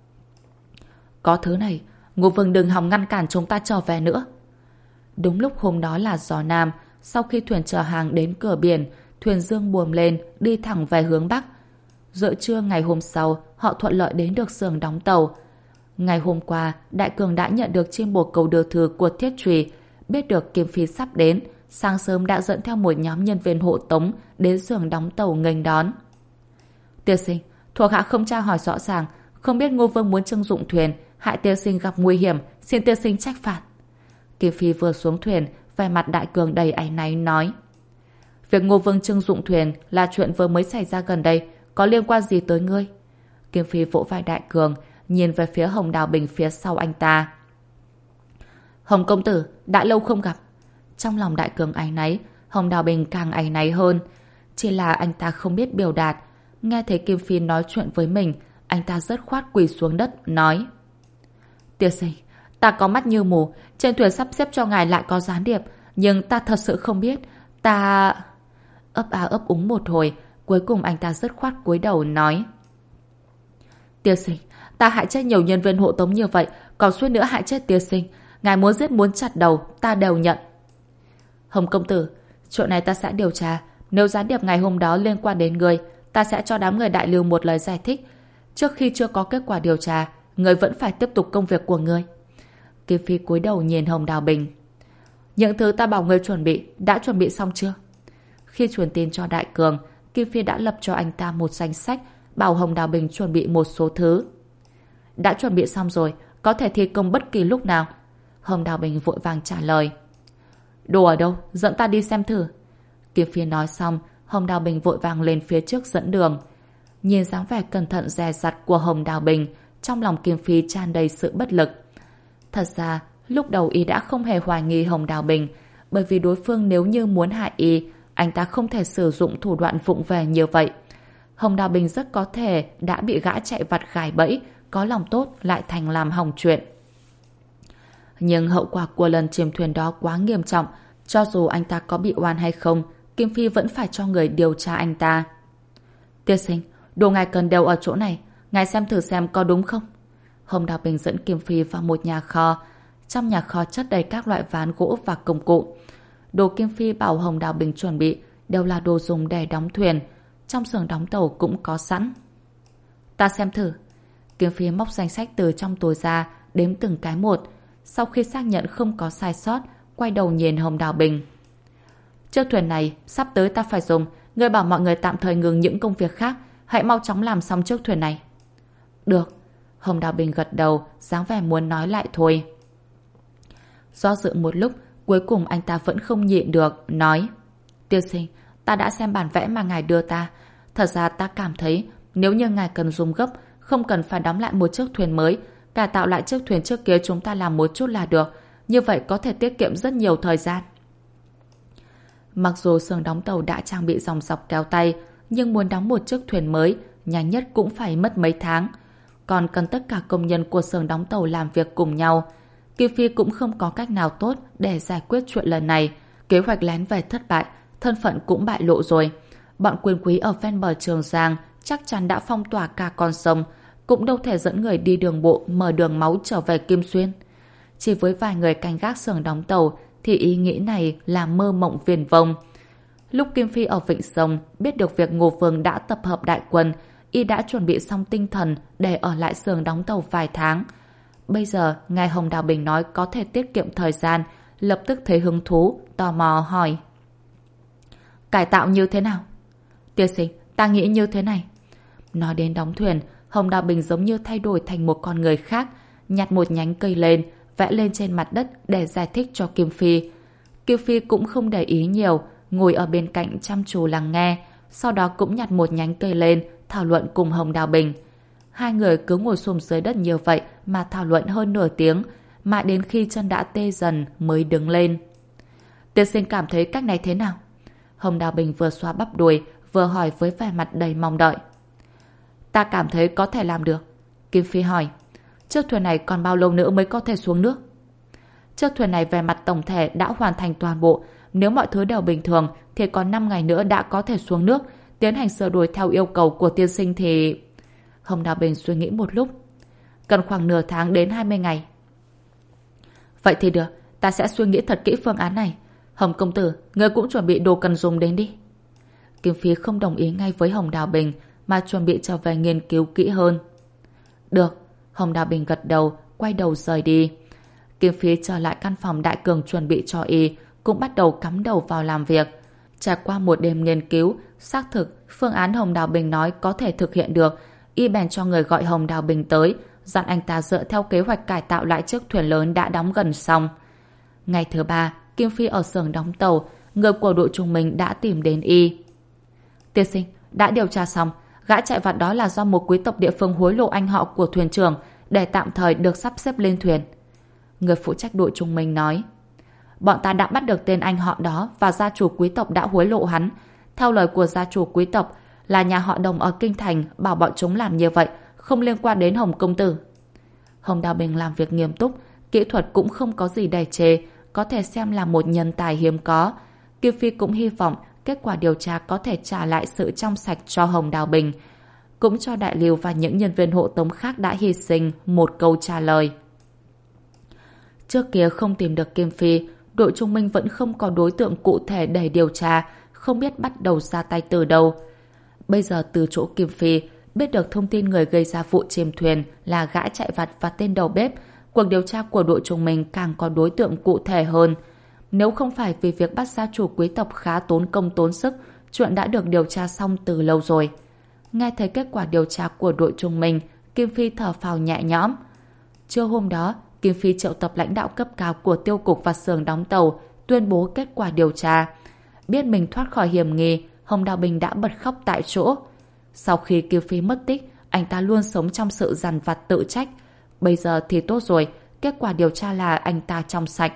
Có thứ này, Ngô Vương đừng hòng ngăn cản chúng ta trở về nữa. Đúng lúc hôm đó là gió Nam, sau khi thuyền chở hàng đến cửa biển, thuyền dương buồm lên, đi thẳng về hướng Bắc. Giữa trưa ngày hôm sau, họ thuận lợi đến được xưởng đóng tàu. Ngày hôm qua, Đại Cường đã nhận được chim bồ câu đưa thư của Thiết Trùy, biết được Kim Phi sắp đến, sáng sớm đã dẫn theo một nhóm nhân viên hộ tống đến xưởng đóng tàu nghênh đón. Tiên sinh, thuộc hạ không tra hỏi rõ ràng, không biết Ngô Vương muốn trưng dụng thuyền, hại tiên sinh gặp nguy hiểm, xin tiên sinh trách phạt. Kim Phi vừa xuống thuyền, vẻ mặt Đại Cường đầy áy náy nói. Việc Ngô Vương trưng dụng thuyền là chuyện vừa mới xảy ra gần đây, có liên quan gì tới ngươi? Kim Phi vỗ vai Đại Cường, nhìn về phía Hồng Đào Bình phía sau anh ta. Hồng công tử, đã lâu không gặp. Trong lòng Đại Cường áy náy, Hồng Đào Bình càng áy náy hơn. Chỉ là anh ta không biết biểu đạt. Nghe thấy Kim Phi nói chuyện với mình, anh ta rất khoát quỳ xuống đất, nói. Tiên sinh, ta có mắt như mù, trên thuyền sắp xếp cho ngài lại có gián điệp, nhưng ta thật sự không biết, ta... Ấp á ấp úng một hồi, cuối cùng anh ta rất khoát cúi đầu nói. Tiên sinh, ta hại chết nhiều nhân viên hộ tống như vậy, còn suýt nữa hại chết tiên sinh. Ngài muốn giết muốn chặt đầu, ta đều nhận. Hồng công tử, chuyện này ta sẽ điều tra. Nếu gián điệp ngày hôm đó liên quan đến người, ta sẽ cho đám người Đại Lưu một lời giải thích. Trước khi chưa có kết quả điều tra, người vẫn phải tiếp tục công việc của người. Kim Phi cúi đầu nhìn Hồng Đào Bình. Những thứ ta bảo người chuẩn bị, đã chuẩn bị xong chưa? Khi truyền tin cho Đại Cường, Kim Phi đã lập cho anh ta một danh sách, bảo Hồng Đào Bình chuẩn bị một số thứ. Đã chuẩn bị xong rồi, có thể thi công bất kỳ lúc nào. Hồng Đào Bình vội vàng trả lời. Đồ ở đâu? Dẫn ta đi xem thử. Kim Phi nói xong, Hồng Đào Bình vội vàng lên phía trước dẫn đường. Nhìn dáng vẻ cẩn thận dè dặt của Hồng Đào Bình, trong lòng Kim Phi tràn đầy sự bất lực. Thật ra, lúc đầu y đã không hề hoài nghi Hồng Đào Bình, bởi vì đối phương nếu như muốn hại y, anh ta không thể sử dụng thủ đoạn vụng về như vậy. Hồng Đào Bình rất có thể đã bị gã chạy vặt gài bẫy, có lòng tốt lại thành làm hỏng chuyện. Nhưng hậu quả của lần chìm thuyền đó quá nghiêm trọng, cho dù anh ta có bị oan hay không, Kim Phi vẫn phải cho người điều tra anh ta. Tiên sinh, đồ ngài cần đều ở chỗ này, ngài xem thử xem có đúng không? Hồng Đào Bình dẫn Kim Phi vào một nhà kho. Trong nhà kho chất đầy các loại ván gỗ và công cụ. Đồ Kim Phi bảo Hồng Đào Bình chuẩn bị đều là đồ dùng để đóng thuyền. Trong xưởng đóng tàu cũng có sẵn. Ta xem thử. Kim Phi móc danh sách từ trong túi ra, đếm từng cái một. Sau khi xác nhận không có sai sót, quay đầu nhìn Hồng Đào Bình. Chiếc thuyền này sắp tới ta phải dùng. Ngươi bảo mọi người tạm thời ngừng những công việc khác, hãy mau chóng làm xong chiếc thuyền này. Được. Hồng Đào Bình gật đầu, dáng vẻ muốn nói lại thôi. Do dự một lúc, cuối cùng anh ta vẫn không nhịn được, nói: Tiên sinh, ta đã xem bản vẽ mà ngài đưa ta. Thật ra ta cảm thấy nếu như ngài cần dùng gấp, không cần phải đóng lại một chiếc thuyền mới, cải tạo lại chiếc thuyền trước kia chúng ta làm một chút là được. Như vậy có thể tiết kiệm rất nhiều thời gian. Mặc dù xưởng đóng tàu đã trang bị dòng dọc kéo tay, nhưng muốn đóng một chiếc thuyền mới, nhanh nhất cũng phải mất mấy tháng. Còn cần tất cả công nhân của xưởng đóng tàu làm việc cùng nhau. Kim Phi cũng không có cách nào tốt để giải quyết chuyện lần này. Kế hoạch lén về thất bại, thân phận cũng bại lộ rồi. Bọn quyền quý ở ven bờ Trường Giang chắc chắn đã phong tỏa cả con sông, cũng đâu thể dẫn người đi đường bộ mở đường máu trở về Kim Xuyên. Chỉ với vài người canh gác xưởng đóng tàu thì ý nghĩ này là mơ mộng viển vông. Lúc Kim Phi ở Vịnh Sông biết được việc Ngô Vương đã tập hợp đại quân, y đã chuẩn bị xong tinh thần để ở lại xưởng đóng tàu vài tháng. Bây giờ ngài Hồng Đào Bình nói có thể tiết kiệm thời gian, lập tức thấy hứng thú, tò mò hỏi: Cải tạo như thế nào? Tiên sinh, ta nghĩ như thế này. Nói đến đóng thuyền, Hồng Đào Bình giống như thay đổi thành một con người khác, nhặt một nhánh cây lên, vẽ lên trên mặt đất để giải thích cho Kim Phi. Kim Phi cũng không để ý nhiều, ngồi ở bên cạnh chăm chú lắng nghe, sau đó cũng nhặt một nhánh cây lên, thảo luận cùng Hồng Đào Bình. Hai người cứ ngồi xổm dưới đất như vậy mà thảo luận hơn nửa tiếng, mãi đến khi chân đã tê dần mới đứng lên. Tiên sinh cảm thấy cách này thế nào? Hồng Đào Bình vừa xoa bắp đùi, vừa hỏi với vẻ mặt đầy mong đợi. Ta cảm thấy có thể làm được. Kim Phi hỏi: Chiếc thuyền này còn bao lâu nữa mới có thể xuống nước? Chiếc thuyền này về mặt tổng thể đã hoàn thành toàn bộ. Nếu mọi thứ đều bình thường thì còn năm ngày nữa đã có thể xuống nước. Tiến hành sửa đổi theo yêu cầu của tiên sinh thì... Hồng Đào Bình suy nghĩ một lúc. Cần khoảng nửa tháng đến hai mươi ngày. Vậy thì được, ta sẽ suy nghĩ thật kỹ phương án này. Hồng công tử, ngươi cũng chuẩn bị đồ cần dùng đến đi. Kim Phi không đồng ý ngay với Hồng Đào Bình mà chuẩn bị trở về nghiên cứu kỹ hơn. Được. Hồng Đào Bình gật đầu, quay đầu rời đi. Kim Phi trở lại căn phòng Đại Cường chuẩn bị cho y, cũng bắt đầu cắm đầu vào làm việc. Trải qua một đêm nghiên cứu, xác thực phương án Hồng Đào Bình nói có thể thực hiện được, y bèn cho người gọi Hồng Đào Bình tới, dặn anh ta dựa theo kế hoạch cải tạo lại chiếc thuyền lớn đã đóng gần xong. Ngày thứ ba, Kim Phi ở xưởng đóng tàu, người của đội trung mình đã tìm đến y. Tiên sinh, đã điều tra xong, gã chạy vặt đó là do một quý tộc địa phương hối lộ anh họ của thuyền trưởng để tạm thời được sắp xếp lên thuyền. Người phụ trách đội trung mình nói: Bọn ta đã bắt được tên anh họ đó và gia chủ quý tộc đã hối lộ hắn. Theo lời của gia chủ quý tộc là nhà họ Đồng ở Kinh Thành bảo bọn chúng làm như vậy, không liên quan đến Hồng công tử. Hồng Đào Bình làm việc nghiêm túc, kỹ thuật cũng không có gì để chê, có thể xem là một nhân tài hiếm có. Kim Phi cũng hy vọng kết quả điều tra có thể trả lại sự trong sạch cho Hồng Đào Bình, cũng cho Đại Lưu và những nhân viên hộ tống khác đã hy sinh một câu trả lời. Trước kia không tìm được Kim Phi, đội trung minh vẫn không có đối tượng cụ thể để điều tra, không biết bắt đầu ra tay từ đâu. Bây giờ từ chỗ Kim Phi biết được thông tin người gây ra vụ chìm thuyền là gã chạy vặt và tên đầu bếp, cuộc điều tra của đội trung minh càng có đối tượng cụ thể hơn. Nếu không phải vì việc bắt gia chủ quý tộc khá tốn công tốn sức, chuyện đã được điều tra xong từ lâu rồi. Nghe thấy kết quả điều tra của đội trung minh, Kim Phi thở phào nhẹ nhõm. Trưa hôm đó, Kim Phi triệu tập lãnh đạo cấp cao của tiêu cục và xưởng đóng tàu, tuyên bố kết quả điều tra. Biết mình thoát khỏi hiểm nghi, Hồng Đào Bình đã bật khóc tại chỗ. Sau khi Kim Phi mất tích, anh ta luôn sống trong sự dằn vặt tự trách. Bây giờ thì tốt rồi, kết quả điều tra là anh ta trong sạch.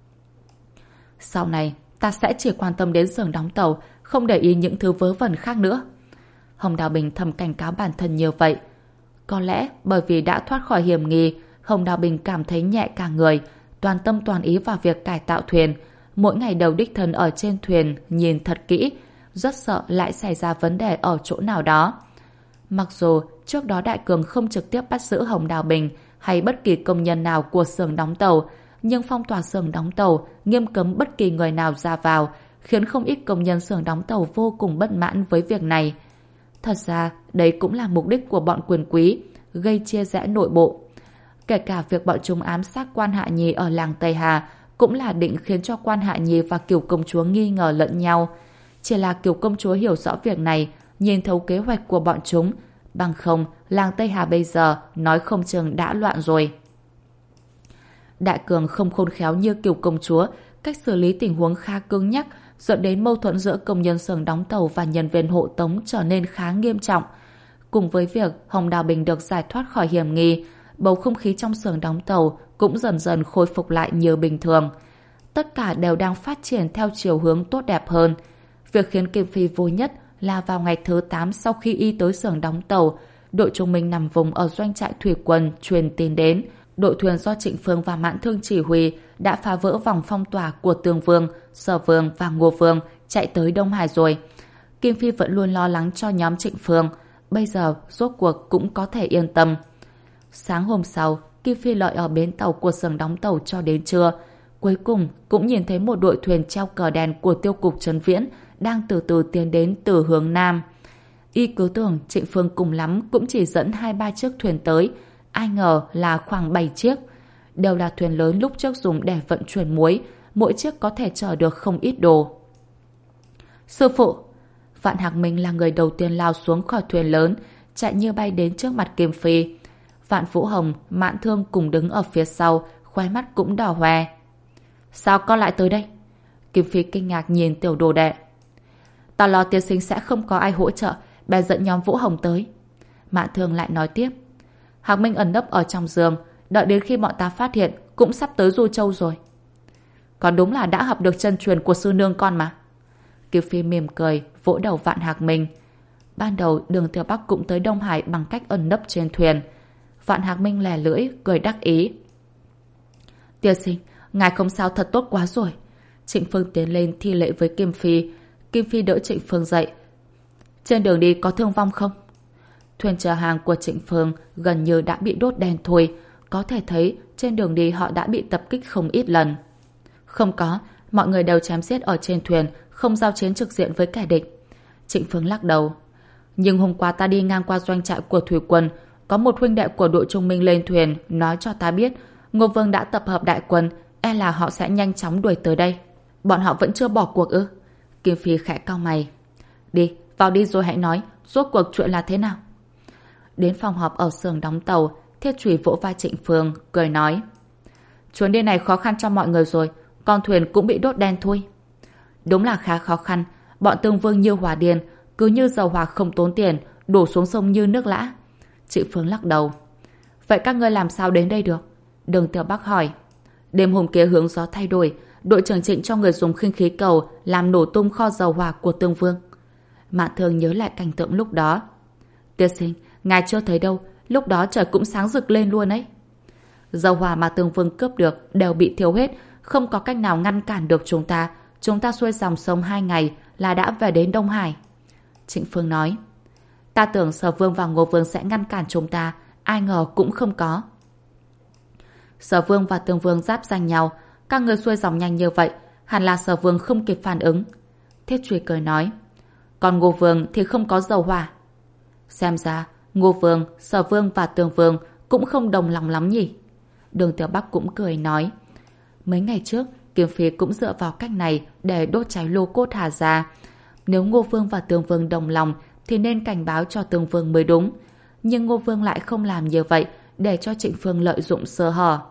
Sau này, ta sẽ chỉ quan tâm đến xưởng đóng tàu, không để ý những thứ vớ vẩn khác nữa. Hồng Đào Bình thầm cảnh cáo bản thân như vậy. Có lẽ bởi vì đã thoát khỏi hiểm nghi, Hồng Đào Bình cảm thấy nhẹ cả người, toàn tâm toàn ý vào việc cải tạo thuyền. Mỗi ngày đầu đích thân ở trên thuyền nhìn thật kỹ, rất sợ lại xảy ra vấn đề ở chỗ nào đó. Mặc dù trước đó Đại Cường không trực tiếp bắt giữ Hồng Đào Bình hay bất kỳ công nhân nào của xưởng đóng tàu, nhưng phong tỏa xưởng đóng tàu nghiêm cấm bất kỳ người nào ra vào, khiến không ít công nhân xưởng đóng tàu vô cùng bất mãn với việc này. Thật ra, đây cũng là mục đích của bọn quyền quý, gây chia rẽ nội bộ. Kể cả việc bọn chúng ám sát Quan Hạ Nhi ở làng Tây Hà cũng là định khiến cho Quan Hạ Nhi và Kiều Công Chúa nghi ngờ lẫn nhau. Chỉ là Kiều Công Chúa hiểu rõ việc này, nhìn thấu kế hoạch của bọn chúng, bằng không, làng Tây Hà bây giờ nói không chừng đã loạn rồi. Đại Cường không khôn khéo như Kiều Công Chúa, cách xử lý tình huống khá cứng nhắc, dẫn đến mâu thuẫn giữa công nhân xưởng đóng tàu và nhân viên hộ tống trở nên khá nghiêm trọng. Cùng với việc Hồng Đào Bình được giải thoát khỏi hiểm nghi, bầu không khí trong xưởng đóng tàu cũng dần dần khôi phục lại như bình thường. Tất cả đều đang phát triển theo chiều hướng tốt đẹp hơn. Việc khiến Kim Phi vui nhất là vào ngày thứ tám sau khi y tới xưởng đóng tàu, đội trung minh nằm vùng ở doanh trại thủy quân truyền tin đến. Đội thuyền do Trịnh Phương và Mãn Thương chỉ huy đã phá vỡ vòng phong tỏa của Tương Vương, Sở Vương và Ngô Vương, chạy tới Đông Hải rồi. Kim Phi vẫn luôn lo lắng cho nhóm Trịnh Phương, bây giờ rốt cuộc cũng có thể yên tâm. Sáng hôm sau, Kim Phi lợi ở bến tàu của xưởng đóng tàu cho đến trưa. Cuối cùng cũng nhìn thấy một đội thuyền treo cờ đèn của tiêu cục Trấn Viễn đang từ từ tiến đến từ hướng Nam. Y cứ tưởng Trịnh Phương cùng lắm cũng chỉ dẫn hai ba chiếc thuyền tới, ai ngờ là khoảng bảy chiếc. Đều là thuyền lớn lúc trước dùng để vận chuyển muối, mỗi chiếc có thể chở được không ít đồ. Sư phụ! Vạn Hạc Minh là người đầu tiên lao xuống khỏi thuyền lớn, chạy như bay đến trước mặt Kim Phi. Vạn Vũ Hồng, Mãn Thương cùng đứng ở phía sau, khóe mắt cũng đỏ hoe. Sao con lại tới đây? Kim Phi kinh ngạc nhìn tiểu đồ đệ. Ta lo tiên sinh sẽ không có ai hỗ trợ, bèn dẫn nhóm Vũ Hồng tới. Mãn Thương lại nói tiếp. Hạc Minh ẩn nấp ở trong giường, đợi đến khi bọn ta phát hiện cũng sắp tới Du Châu rồi. Còn đúng là đã học được chân truyền của sư nương con mà. Kim Phi mỉm cười, vỗ đầu Vạn Hạc Minh. Ban đầu Đường Tiểu Bắc cũng tới Đông Hải bằng cách ẩn nấp trên thuyền. Vạn Hạc Minh lè lưỡi, cười đắc ý. Tiên sinh, ngài không sao thật tốt quá rồi. Trịnh Phương tiến lên thi lễ với Kim Phi. Kim Phi đỡ Trịnh Phương dậy. Trên đường đi có thương vong không? Thuyền chở hàng của Trịnh Phương gần như đã bị đốt đen thui. Có thể thấy trên đường đi họ đã bị tập kích không ít lần. Không có, mọi người đều chém giết ở trên thuyền, không giao chiến trực diện với kẻ địch. Trịnh Phương lắc đầu. Nhưng hôm qua ta đi ngang qua doanh trại của thủy quân, có một huynh đệ của đội trung minh lên thuyền nói cho ta biết Ngô Vương đã tập hợp đại quân, e là họ sẽ nhanh chóng đuổi tới đây. Bọn họ vẫn chưa bỏ cuộc ư? Kim Phi khẽ cau mày. Đi, vào đi rồi hãy nói, rốt cuộc chuyện là thế nào? Đến phòng họp ở xưởng đóng tàu, Thiết Chủy vỗ vai Trịnh Phương, cười nói. Chuyến đi này khó khăn cho mọi người rồi, con thuyền cũng bị đốt đen thui. Đúng là khá khó khăn, bọn Tương Vương như hỏa điên, cứ như dầu hỏa không tốn tiền, đổ xuống sông như nước lã. Trịnh Phương lắc đầu. Vậy các ngươi làm sao đến đây được? Đường Tiểu Bắc hỏi. Đêm hôm kia hướng gió thay đổi, đội trưởng Trịnh cho người dùng khinh khí cầu làm nổ tung kho dầu hỏa của Tương Vương. Mạn Thương nhớ lại cảnh tượng lúc đó. Tiên sinh, ngài chưa thấy đâu, lúc đó trời cũng sáng rực lên luôn ấy. Dầu hỏa mà Tương Vương cướp được đều bị thiêu hết, không có cách nào ngăn cản được chúng ta. Chúng ta xuôi dòng sông hai ngày là đã về đến Đông Hải. Trịnh Phương nói. Ta tưởng Sở Vương và Ngô Vương sẽ ngăn cản chúng ta, ai ngờ cũng không có. Sở Vương và Tương Vương giáp danh nhau, các người xuôi dòng nhanh như vậy, hẳn là Sở Vương không kịp phản ứng. Thiết Truy cười nói. Còn Ngô Vương thì không có dầu hỏa. Xem ra Ngô Vương, Sở Vương và Tương Vương cũng không đồng lòng lắm nhỉ. Đường Tiểu Bắc cũng cười nói. Mấy ngày trước Kiếm Phi cũng dựa vào cách này để đốt cháy lô cốt Hà Gia. Nếu Ngô Vương và Tương Vương đồng lòng thì nên cảnh báo cho Tương Vương mới đúng. Nhưng Ngô Vương lại không làm như vậy, để cho Trịnh Phương lợi dụng sơ hở.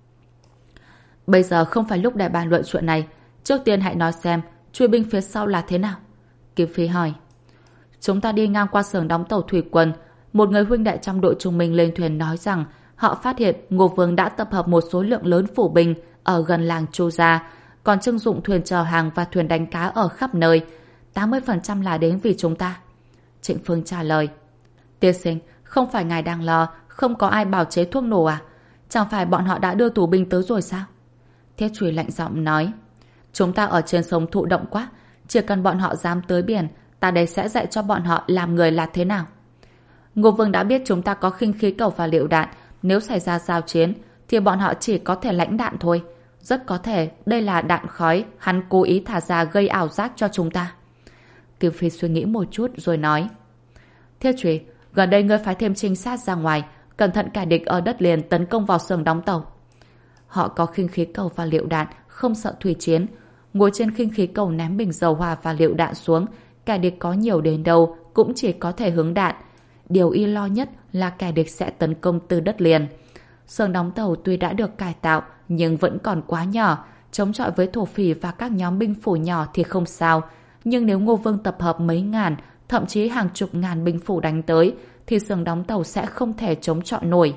Bây giờ không phải lúc để bàn luận chuyện này. Trước tiên hãy nói xem truy binh phía sau là thế nào. Kiếm Phi hỏi. Chúng ta đi ngang qua xưởng đóng tàu thủy quân. Một người huynh đệ trong đội trung minh lên thuyền nói rằng họ phát hiện Ngô Vương đã tập hợp một số lượng lớn phủ binh ở gần làng Chu Gia, còn trưng dụng thuyền chở hàng và thuyền đánh cá ở khắp nơi. tám mươi phần trăm là đến vì chúng ta. Trịnh Phương trả lời. Tiên sinh, không phải ngài đang lo không có ai bào chế thuốc nổ à? Chẳng phải bọn họ đã đưa tù binh tới rồi sao? Thiết Trùy lạnh giọng nói. Chúng ta ở trên sông thụ động quá, chỉ cần bọn họ dám tới biển, ta đây sẽ dạy cho bọn họ làm người là thế nào. Ngô Vương đã biết chúng ta có khinh khí cầu và lựu đạn, nếu xảy ra giao chiến thì bọn họ chỉ có thể lãnh đạn thôi. Rất có thể đây là đạn khói hắn cố ý thả ra gây ảo giác cho chúng ta. Kiều Phi suy nghĩ một chút rồi nói. Thiết Trùy, gần đây ngươi phái thêm trinh sát ra ngoài, cẩn thận kẻ địch ở đất liền tấn công vào xưởng đóng tàu. Họ có khinh khí cầu và lựu đạn, không sợ thủy chiến. Ngồi trên khinh khí cầu ném bình dầu hỏa và lựu đạn xuống, kẻ địch có nhiều đến đâu cũng chỉ có thể hướng đạn. Điều y lo nhất là kẻ địch sẽ tấn công từ đất liền. Xưởng đóng tàu tuy đã được cải tạo nhưng vẫn còn quá nhỏ, chống chọi với thổ phỉ và các nhóm binh phủ nhỏ thì không sao. Nhưng nếu Ngô Vương tập hợp mấy ngàn, thậm chí hàng chục ngàn binh phủ đánh tới, thì xưởng đóng tàu sẽ không thể chống chọi nổi.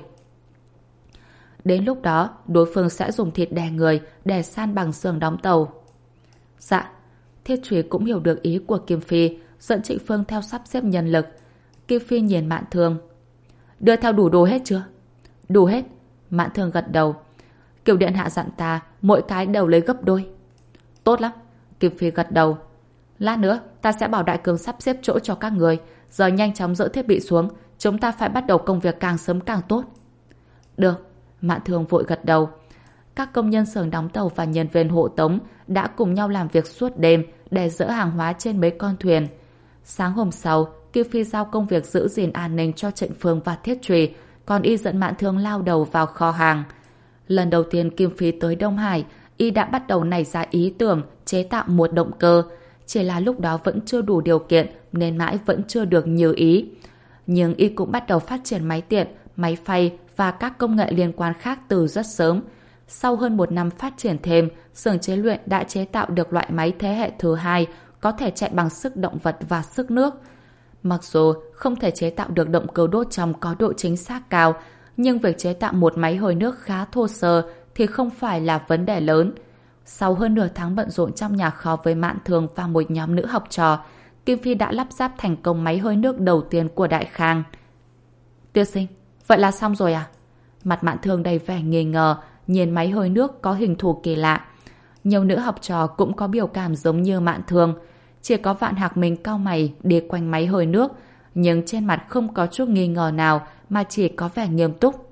Đến lúc đó, đối phương sẽ dùng thịt đè người để san bằng xưởng đóng tàu. Dạ, Thiết Trùy cũng hiểu được ý của Kim Phi, dẫn Trịnh Phương theo sắp xếp nhân lực. Kim Phi nhìn Mạn Thương. Đưa theo đủ đồ hết chưa? Đủ hết. Mạn Thương gật đầu. Kiều điện hạ dặn ta, mỗi cái đều lấy gấp đôi. Tốt lắm. Kim Phi gật đầu. Lát nữa, ta sẽ bảo Đại Cương sắp xếp chỗ cho các người. Giờ nhanh chóng dỡ thiết bị xuống, chúng ta phải bắt đầu công việc càng sớm càng tốt. Được. Mạn Thương vội gật đầu. Các công nhân xưởng đóng tàu và nhân viên hộ tống đã cùng nhau làm việc suốt đêm để dỡ hàng hóa trên mấy con thuyền. Sáng hôm sau, Kiều Phi giao công việc giữ gìn an ninh cho Trịnh Phương và Thiết Trùy, còn y dẫn Mạn Thương lao đầu vào kho hàng. Lần đầu tiên Kim Phi tới Đông Hải, y đã bắt đầu nảy ra ý tưởng chế tạo một động cơ, chỉ là lúc đó vẫn chưa đủ điều kiện nên mãi vẫn chưa được như ý. Nhưng y cũng bắt đầu phát triển máy tiện, máy phay và các công nghệ liên quan khác từ rất sớm. Sau hơn một năm phát triển thêm, xưởng chế luyện đã chế tạo được loại máy thế hệ thứ hai, có thể chạy bằng sức động vật và sức nước. Mặc dù không thể chế tạo được động cơ đốt trong có độ chính xác cao, nhưng việc chế tạo một máy hơi nước khá thô sơ thì không phải là vấn đề lớn. Sau hơn nửa tháng bận rộn trong nhà kho với Mạn Thương và một nhóm nữ học trò, Kim Phi đã lắp ráp thành công máy hơi nước đầu tiên của Đại Khang. Tiên sinh, vậy là xong rồi à? Mặt Mạn Thương đầy vẻ nghi ngờ, nhìn máy hơi nước có hình thù kỳ lạ. Nhiều nữ học trò cũng có biểu cảm giống như Mạn Thương. Chỉ có Vạn Hạc mình cau mày đi quanh máy hơi nước, nhưng trên mặt không có chút nghi ngờ nào mà chỉ có vẻ nghiêm túc.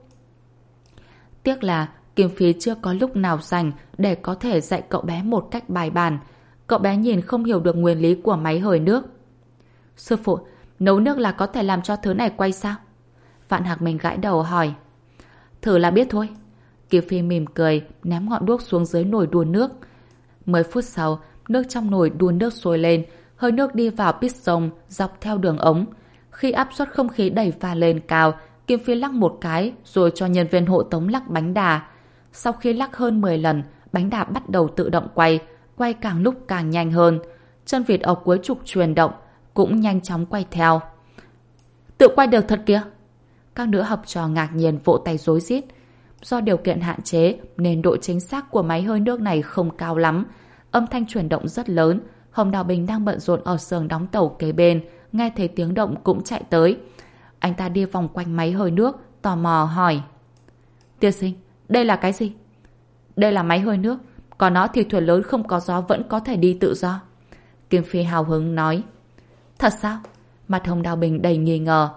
Tiếc là Kim Phi chưa có lúc nào rảnh để có thể dạy cậu bé một cách bài bản. Cậu bé nhìn không hiểu được nguyên lý của máy hơi nước. Sư phụ, nấu nước là có thể làm cho thứ này quay sao? Vạn Hạc mình gãi đầu hỏi. Thử là biết thôi. Kim Phi mỉm cười, ném ngọn đuốc xuống dưới nồi đun nước. Mười phút sau, nước trong nồi đun nước sôi lên, hơi nước đi vào piston dọc theo đường ống. Khi áp suất không khí đẩy pha lên cao, Kim Phi lắc một cái rồi cho nhân viên hộ tống lắc bánh đà. Sau khi lắc hơn mười lần, bánh đà bắt đầu tự động quay, quay càng lúc càng nhanh hơn. Chân vịt ở cuối trục chuyển động cũng nhanh chóng quay theo. Tự quay được thật kìa! Các nữ học trò ngạc nhiên vỗ tay rối rít. Do điều kiện hạn chế nên độ chính xác của máy hơi nước này không cao lắm. Âm thanh chuyển động rất lớn. Hồng Đào Bình đang bận rộn ở xưởng đóng tàu kế bên, nghe thấy tiếng động cũng chạy tới. Anh ta đi vòng quanh máy hơi nước, tò mò hỏi. Tiên sinh, đây là cái gì? Đây là máy hơi nước, còn nó thì thuyền lớn không có gió vẫn có thể đi tự do. Kim Phi hào hứng nói. Thật sao? Mặt Hồng Đào Bình đầy nghi ngờ.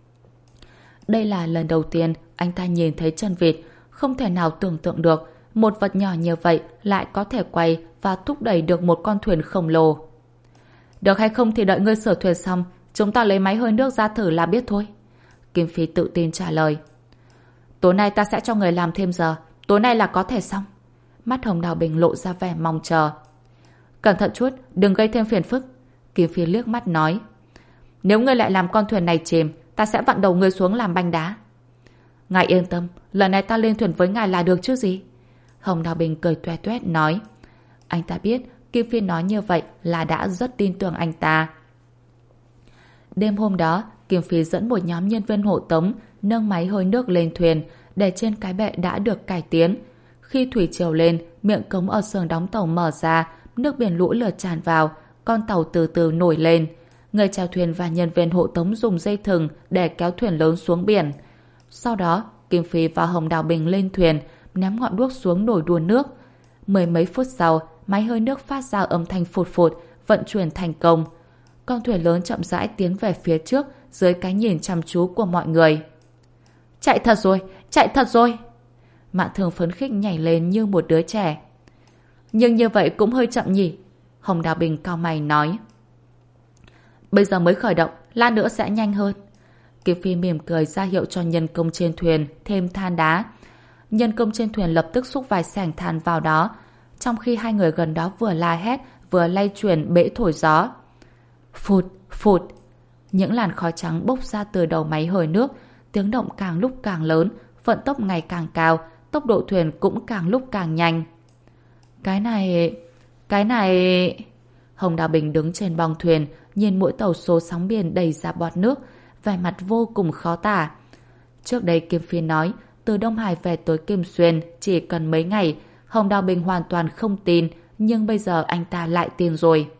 Đây là lần đầu tiên anh ta nhìn thấy chân vịt, không thể nào tưởng tượng được một vật nhỏ như vậy lại có thể quay và thúc đẩy được một con thuyền khổng lồ. Được hay không thì đợi ngươi sửa thuyền xong, chúng ta lấy máy hơi nước ra thử là biết thôi. Kim Phi tự tin trả lời. Tối nay ta sẽ cho người làm thêm giờ, tối nay là có thể xong. Mắt Hồng Đào Bình lộ ra vẻ mong chờ. Cẩn thận chút, đừng gây thêm phiền phức. Kim Phi liếc mắt nói. Nếu ngươi lại làm con thuyền này chìm, ta sẽ vặn đầu ngươi xuống làm banh đá. Ngài yên tâm, lần này ta lên thuyền với ngài là được chứ gì. Hồng Đào Bình cười toe toét nói. Anh ta biết Kim Phi nói như vậy là đã rất tin tưởng anh ta. Đêm hôm đó, Kim Phi dẫn một nhóm nhân viên hộ tống nâng máy hơi nước lên thuyền để trên cái bệ đã được cải tiến. Khi thủy triều lên, miệng cống ở xưởng đóng tàu mở ra, nước biển lũ lượt tràn vào, con tàu từ từ nổi lên. Người chèo thuyền và nhân viên hộ tống dùng dây thừng để kéo thuyền lớn xuống biển. Sau đó, Kim Phi và Hồng Đào Bình lên thuyền, ném ngọn đuốc xuống nồi đun nước. Mười mấy phút sau, máy hơi nước phát ra âm thanh phụt phụt, vận chuyển thành công. Con thuyền lớn chậm rãi tiến về phía trước dưới cái nhìn chăm chú của mọi người. Chạy thật rồi, chạy thật rồi! Mạn Thường phấn khích nhảy lên như một đứa trẻ. Nhưng như vậy cũng hơi chậm nhỉ? Hồng Đào Bình cau mày nói. Bây giờ mới khởi động, lát nữa sẽ nhanh hơn. Kim Phi mỉm cười ra hiệu cho nhân công trên thuyền thêm than đá. Nhân công trên thuyền lập tức xúc vài xẻng than vào đó, trong khi hai người gần đó vừa la hét vừa lay chuyển bể thổi gió. Phụt, phụt. Những làn khói trắng bốc ra từ đầu máy hơi nước, tiếng động càng lúc càng lớn, vận tốc ngày càng cao, tốc độ thuyền cũng càng lúc càng nhanh. Cái này... Cái này... Hồng Đào Bình đứng trên bong thuyền, nhìn mỗi tàu số sóng biển đầy ra bọt nước, vẻ mặt vô cùng khó tả. Trước đây Kim Phi nói, từ Đông Hải về tới Kim Xuyên chỉ cần mấy ngày, Hồng Đào Bình hoàn toàn không tin, nhưng bây giờ anh ta lại tin rồi.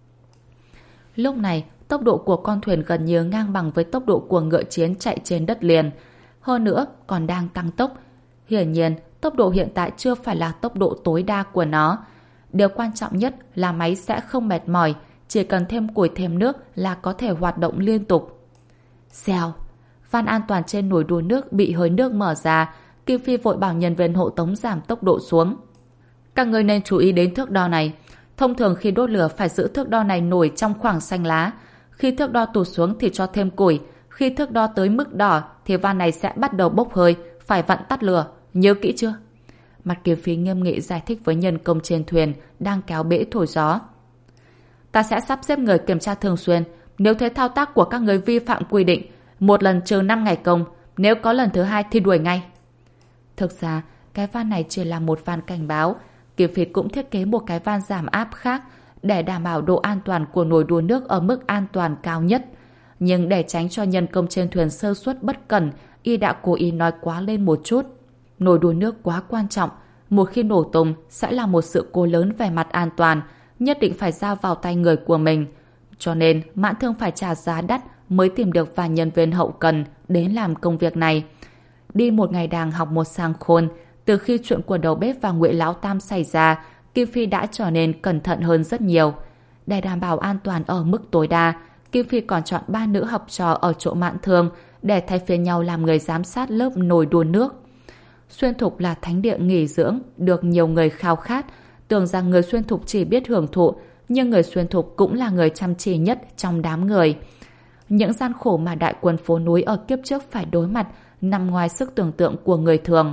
Lúc này, tốc độ của con thuyền gần như ngang bằng với tốc độ của ngựa chiến chạy trên đất liền. Hơn nữa, còn đang tăng tốc. Hiển nhiên, tốc độ hiện tại chưa phải là tốc độ tối đa của nó. Điều quan trọng nhất là máy sẽ không mệt mỏi, chỉ cần thêm củi thêm nước là có thể hoạt động liên tục. Xèo, van an toàn trên nồi đun nước bị hơi nước mở ra. Kim Phi vội bảo nhân viên hộ tống giảm tốc độ xuống. Các người nên chú ý đến thước đo này. Thông thường khi đốt lửa phải giữ thước đo này nổi trong khoảng xanh lá. Khi thước đo tụt xuống thì cho thêm củi. Khi thước đo tới mức đỏ thì van này sẽ bắt đầu bốc hơi, phải vặn tắt lửa. Nhớ kỹ chưa? Mặt Kim Phi nghiêm nghị giải thích với nhân công trên thuyền đang kéo bể thổi gió. Ta sẽ sắp xếp người kiểm tra thường xuyên. Nếu thấy thao tác của các người vi phạm quy định, một lần trừ năm ngày công. Nếu có lần thứ hai thì đuổi ngay. Thực ra, cái van này chỉ là một van cảnh báo. Kim Phi cũng thiết kế một cái van giảm áp khác để đảm bảo độ an toàn của nồi đun nước ở mức an toàn cao nhất. Nhưng để tránh cho nhân công trên thuyền sơ suất bất cẩn, y đã cố ý nói quá lên một chút. Nồi đun nước quá quan trọng, một khi nổ tung sẽ là một sự cố lớn về mặt an toàn, nhất định phải giao vào tay người của mình. Cho nên Mãn Thương phải trả giá đắt mới tìm được vài nhân viên hậu cần đến làm công việc này. Đi một ngày đàng học một sang khôn, từ khi chuyện của đầu bếp và Ngụy Lão Tam xảy ra, Kim Phi đã trở nên cẩn thận hơn rất nhiều. Để đảm bảo an toàn ở mức tối đa, Kim Phi còn chọn ba nữ học trò ở chỗ Mãn Thương để thay phiên nhau làm người giám sát lớp nồi đun nước. Xuyên Thục là thánh địa nghỉ dưỡng, được nhiều người khao khát, tưởng rằng người Xuyên Thục chỉ biết hưởng thụ, nhưng người Xuyên Thục cũng là người chăm chỉ nhất trong đám người. Những gian khổ mà đại quân phố núi ở kiếp trước phải đối mặt nằm ngoài sức tưởng tượng của người thường.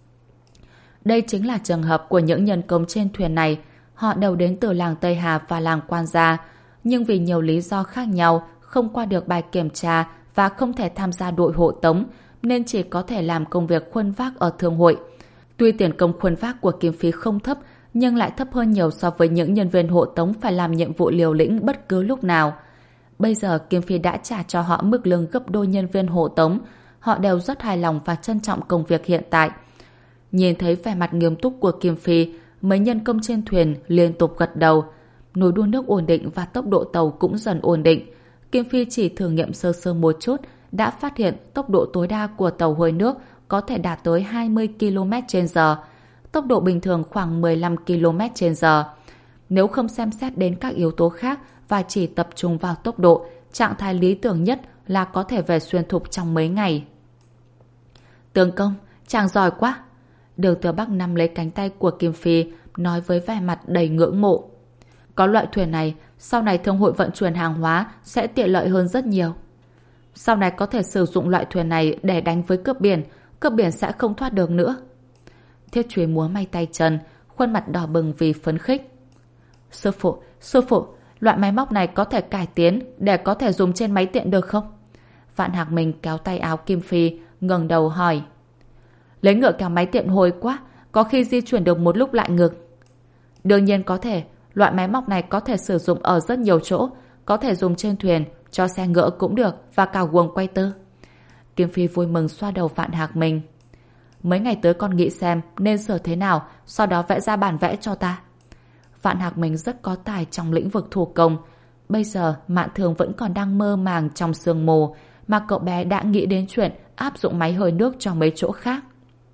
Đây chính là trường hợp của những nhân công trên thuyền này. Họ đều đến từ làng Tây Hà và làng Quan Gia, nhưng vì nhiều lý do khác nhau không qua được bài kiểm tra và không thể tham gia đội hộ tống, nên chỉ có thể làm công việc khuân vác ở thương hội. Tuy tiền công khuân vác của Kim Phi không thấp, nhưng lại thấp hơn nhiều so với những nhân viên hộ tống phải làm nhiệm vụ liều lĩnh bất cứ lúc nào. Bây giờ Kim Phi đã trả cho họ mức lương gấp đôi nhân viên hộ tống. Họ đều rất hài lòng và trân trọng công việc hiện tại. Nhìn thấy vẻ mặt nghiêm túc của Kim Phi, mấy nhân công trên thuyền liên tục gật đầu. Nồi đun nước ổn định và tốc độ tàu cũng dần ổn định. Kim Phi chỉ thử nghiệm sơ sơ một chút, đã phát hiện tốc độ tối đa của tàu hơi nước có thể đạt tới hai mươi ki lô mét trên giờ, tốc độ bình thường khoảng mười lăm ki lô mét trên giờ. Nếu không xem xét đến các yếu tố khác và chỉ tập trung vào tốc độ, trạng thái lý tưởng nhất là có thể về Xuyên Thục trong mấy ngày. Tướng công, chàng giỏi quá! Đường Tiểu Bắc nắm lấy cánh tay của Kim Phi, nói với vẻ mặt đầy ngưỡng mộ. Có loại thuyền này, sau này thương hội vận chuyển hàng hóa sẽ tiện lợi hơn rất nhiều. Sau này có thể sử dụng loại thuyền này để đánh với cướp biển, cướp biển sẽ không thoát được nữa. Thiết Truy múa may tay chân, khuôn mặt đỏ bừng vì phấn khích. Sư phụ, sư phụ, loại máy móc này có thể cải tiến để có thể dùng trên máy tiện được không? Vạn Hạc Minh kéo tay áo Kim Phi, ngẩng đầu hỏi. Lấy ngựa kéo máy tiện hồi quá, có khi di chuyển được một lúc lại ngược. Đương nhiên có thể, loại máy móc này có thể sử dụng ở rất nhiều chỗ, có thể dùng trên thuyền, cho xe ngựa cũng được và cả guồng quay tơ. Kim Phi vui mừng xoa đầu Vạn Hạc Minh. Mấy ngày tới con nghĩ xem nên sửa thế nào, sau đó vẽ ra bản vẽ cho ta. Vạn Hạc Minh rất có tài trong lĩnh vực thủ công. Bây giờ Mạn Thường vẫn còn đang mơ màng trong sương mù, mà cậu bé đã nghĩ đến chuyện áp dụng máy hơi nước cho mấy chỗ khác.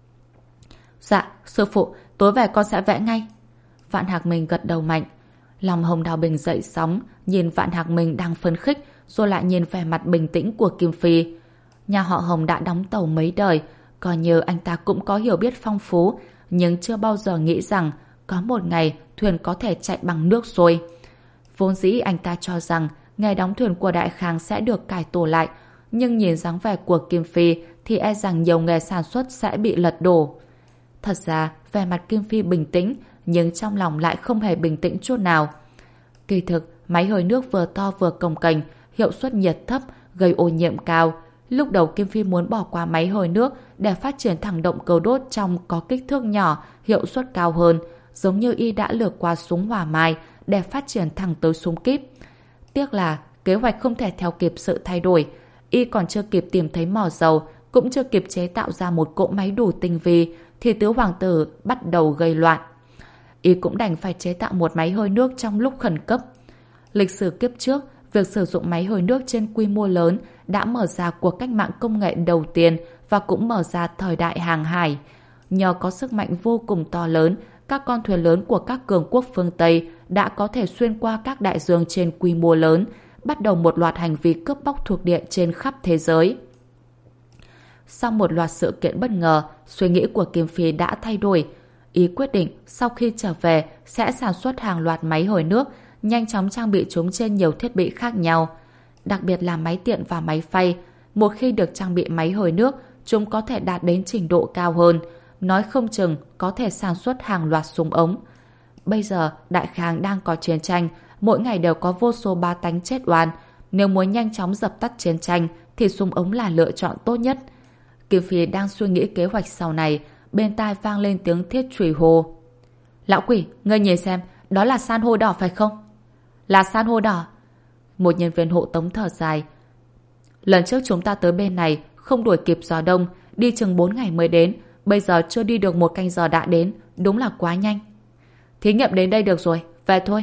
Dạ, sư phụ, tối về con sẽ vẽ ngay. Vạn Hạc Minh gật đầu mạnh. Lòng Hồng Đào Bình dậy sóng, nhìn Vạn Hạc Minh đang phấn khích, rồi lại nhìn vẻ mặt bình tĩnh của Kim Phi. Nhà họ Hồng đã đóng tàu mấy đời, coi như anh ta cũng có hiểu biết phong phú, nhưng chưa bao giờ nghĩ rằng có một ngày thuyền có thể chạy bằng nước xuôi. Vốn dĩ anh ta cho rằng ngày đóng thuyền của Đại Khang sẽ được cải tổ lại, nhưng nhìn dáng vẻ của Kim Phi thì e rằng nhiều nghề sản xuất sẽ bị lật đổ. Thật ra, vẻ mặt Kim Phi bình tĩnh, nhưng trong lòng lại không hề bình tĩnh chút nào. Kỳ thực, máy hơi nước vừa to vừa cồng kềnh, hiệu suất nhiệt thấp, gây ô nhiễm cao. Lúc đầu Kim Phi muốn bỏ qua máy hơi nước để phát triển thẳng động cơ đốt trong có kích thước nhỏ, hiệu suất cao hơn, giống như y đã lược qua súng hỏa mai để phát triển thẳng tới súng kíp. Tiếc là kế hoạch không thể theo kịp sự thay đổi. Y còn chưa kịp tìm thấy mỏ dầu, cũng chưa kịp chế tạo ra một cỗ máy đủ tinh vi, thì tứ hoàng tử bắt đầu gây loạn. Y cũng đành phải chế tạo một máy hơi nước trong lúc khẩn cấp. Lịch sử kiếp trước, việc sử dụng máy hơi nước trên quy mô lớn đã mở ra cuộc cách mạng công nghệ đầu tiên và cũng mở ra thời đại hàng hải. Nhờ có sức mạnh vô cùng to lớn, các con thuyền lớn của các cường quốc phương Tây đã có thể xuyên qua các đại dương trên quy mô lớn, bắt đầu một loạt hành vi cướp bóc thuộc địa trên khắp thế giới. Sau một loạt sự kiện bất ngờ, suy nghĩ của Kim Phi đã thay đổi. Ý quyết định sau khi trở về sẽ sản xuất hàng loạt máy hồi nước, nhanh chóng trang bị chúng trên nhiều thiết bị khác nhau. Đặc biệt là máy tiện và máy phay. Một khi được trang bị máy hồi nước, chúng có thể đạt đến trình độ cao hơn. Nói không chừng có thể sản xuất hàng loạt súng ống. Bây giờ Đại Khang đang có chiến tranh, mỗi ngày đều có vô số bá tánh chết oan. Nếu muốn nhanh chóng dập tắt chiến tranh thì súng ống là lựa chọn tốt nhất. Kim Phi đang suy nghĩ kế hoạch sau này, bên tai vang lên tiếng thiết chùy hô. Lão quỷ, ngươi nhìn xem, đó là san hô đỏ phải không? Là san hô đỏ. Một nhân viên hộ tống thở dài. Lần trước chúng ta tới bên này không đuổi kịp gió đông, đi chừng bốn ngày mới đến, bây giờ chưa đi được một canh giờ đã đến, đúng là quá nhanh. Thí nghiệm đến đây được rồi, về thôi.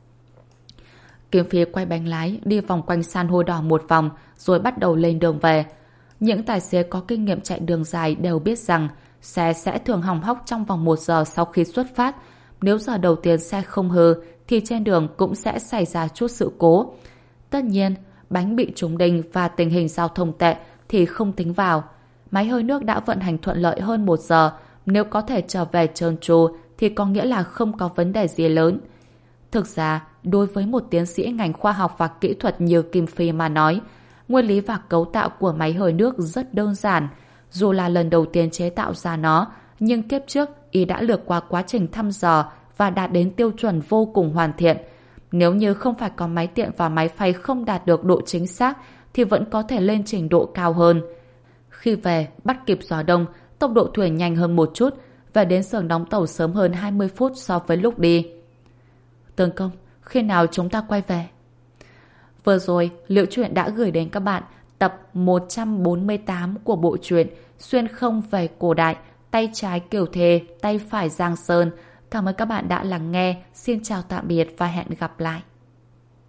Kim Phi quay bánh lái, đi vòng quanh san hô đỏ một vòng, rồi bắt đầu lên đường về. Những tài xế có kinh nghiệm chạy đường dài đều biết rằng xe sẽ thường hỏng hóc trong vòng một giờ sau khi xuất phát. Nếu giờ đầu tiên xe không hư, thì trên đường cũng sẽ xảy ra chút sự cố. Tất nhiên, bánh bị trúng đinh và tình hình giao thông tệ thì không tính vào. Máy hơi nước đã vận hành thuận lợi hơn một giờ, nếu có thể trở về trơn tru thì có nghĩa là không có vấn đề gì lớn. Thực ra, đối với một tiến sĩ ngành khoa học và kỹ thuật như Kim Phi mà nói, nguyên lý và cấu tạo của máy hơi nước rất đơn giản. Dù là lần đầu tiên chế tạo ra nó, nhưng kiếp trước y đã lược qua quá trình thăm dò và đạt đến tiêu chuẩn vô cùng hoàn thiện. Nếu như không phải có máy tiện và máy phay không đạt được độ chính xác thì vẫn có thể lên trình độ cao hơn. Khi về, bắt kịp gió đông, tốc độ thuyền nhanh hơn một chút, về đến xưởng đóng tàu sớm hơn hai mươi phút so với lúc đi. Tương Công, khi nào chúng ta quay về? Vừa rồi, Liễu Chuyện đã gửi đến các bạn tập một trăm bốn mươi tám của bộ truyện Xuyên không về cổ đại, tay trái Kiều Thề, tay phải Giang Sơn. Cảm ơn các bạn đã lắng nghe. Xin chào tạm biệt và hẹn gặp lại.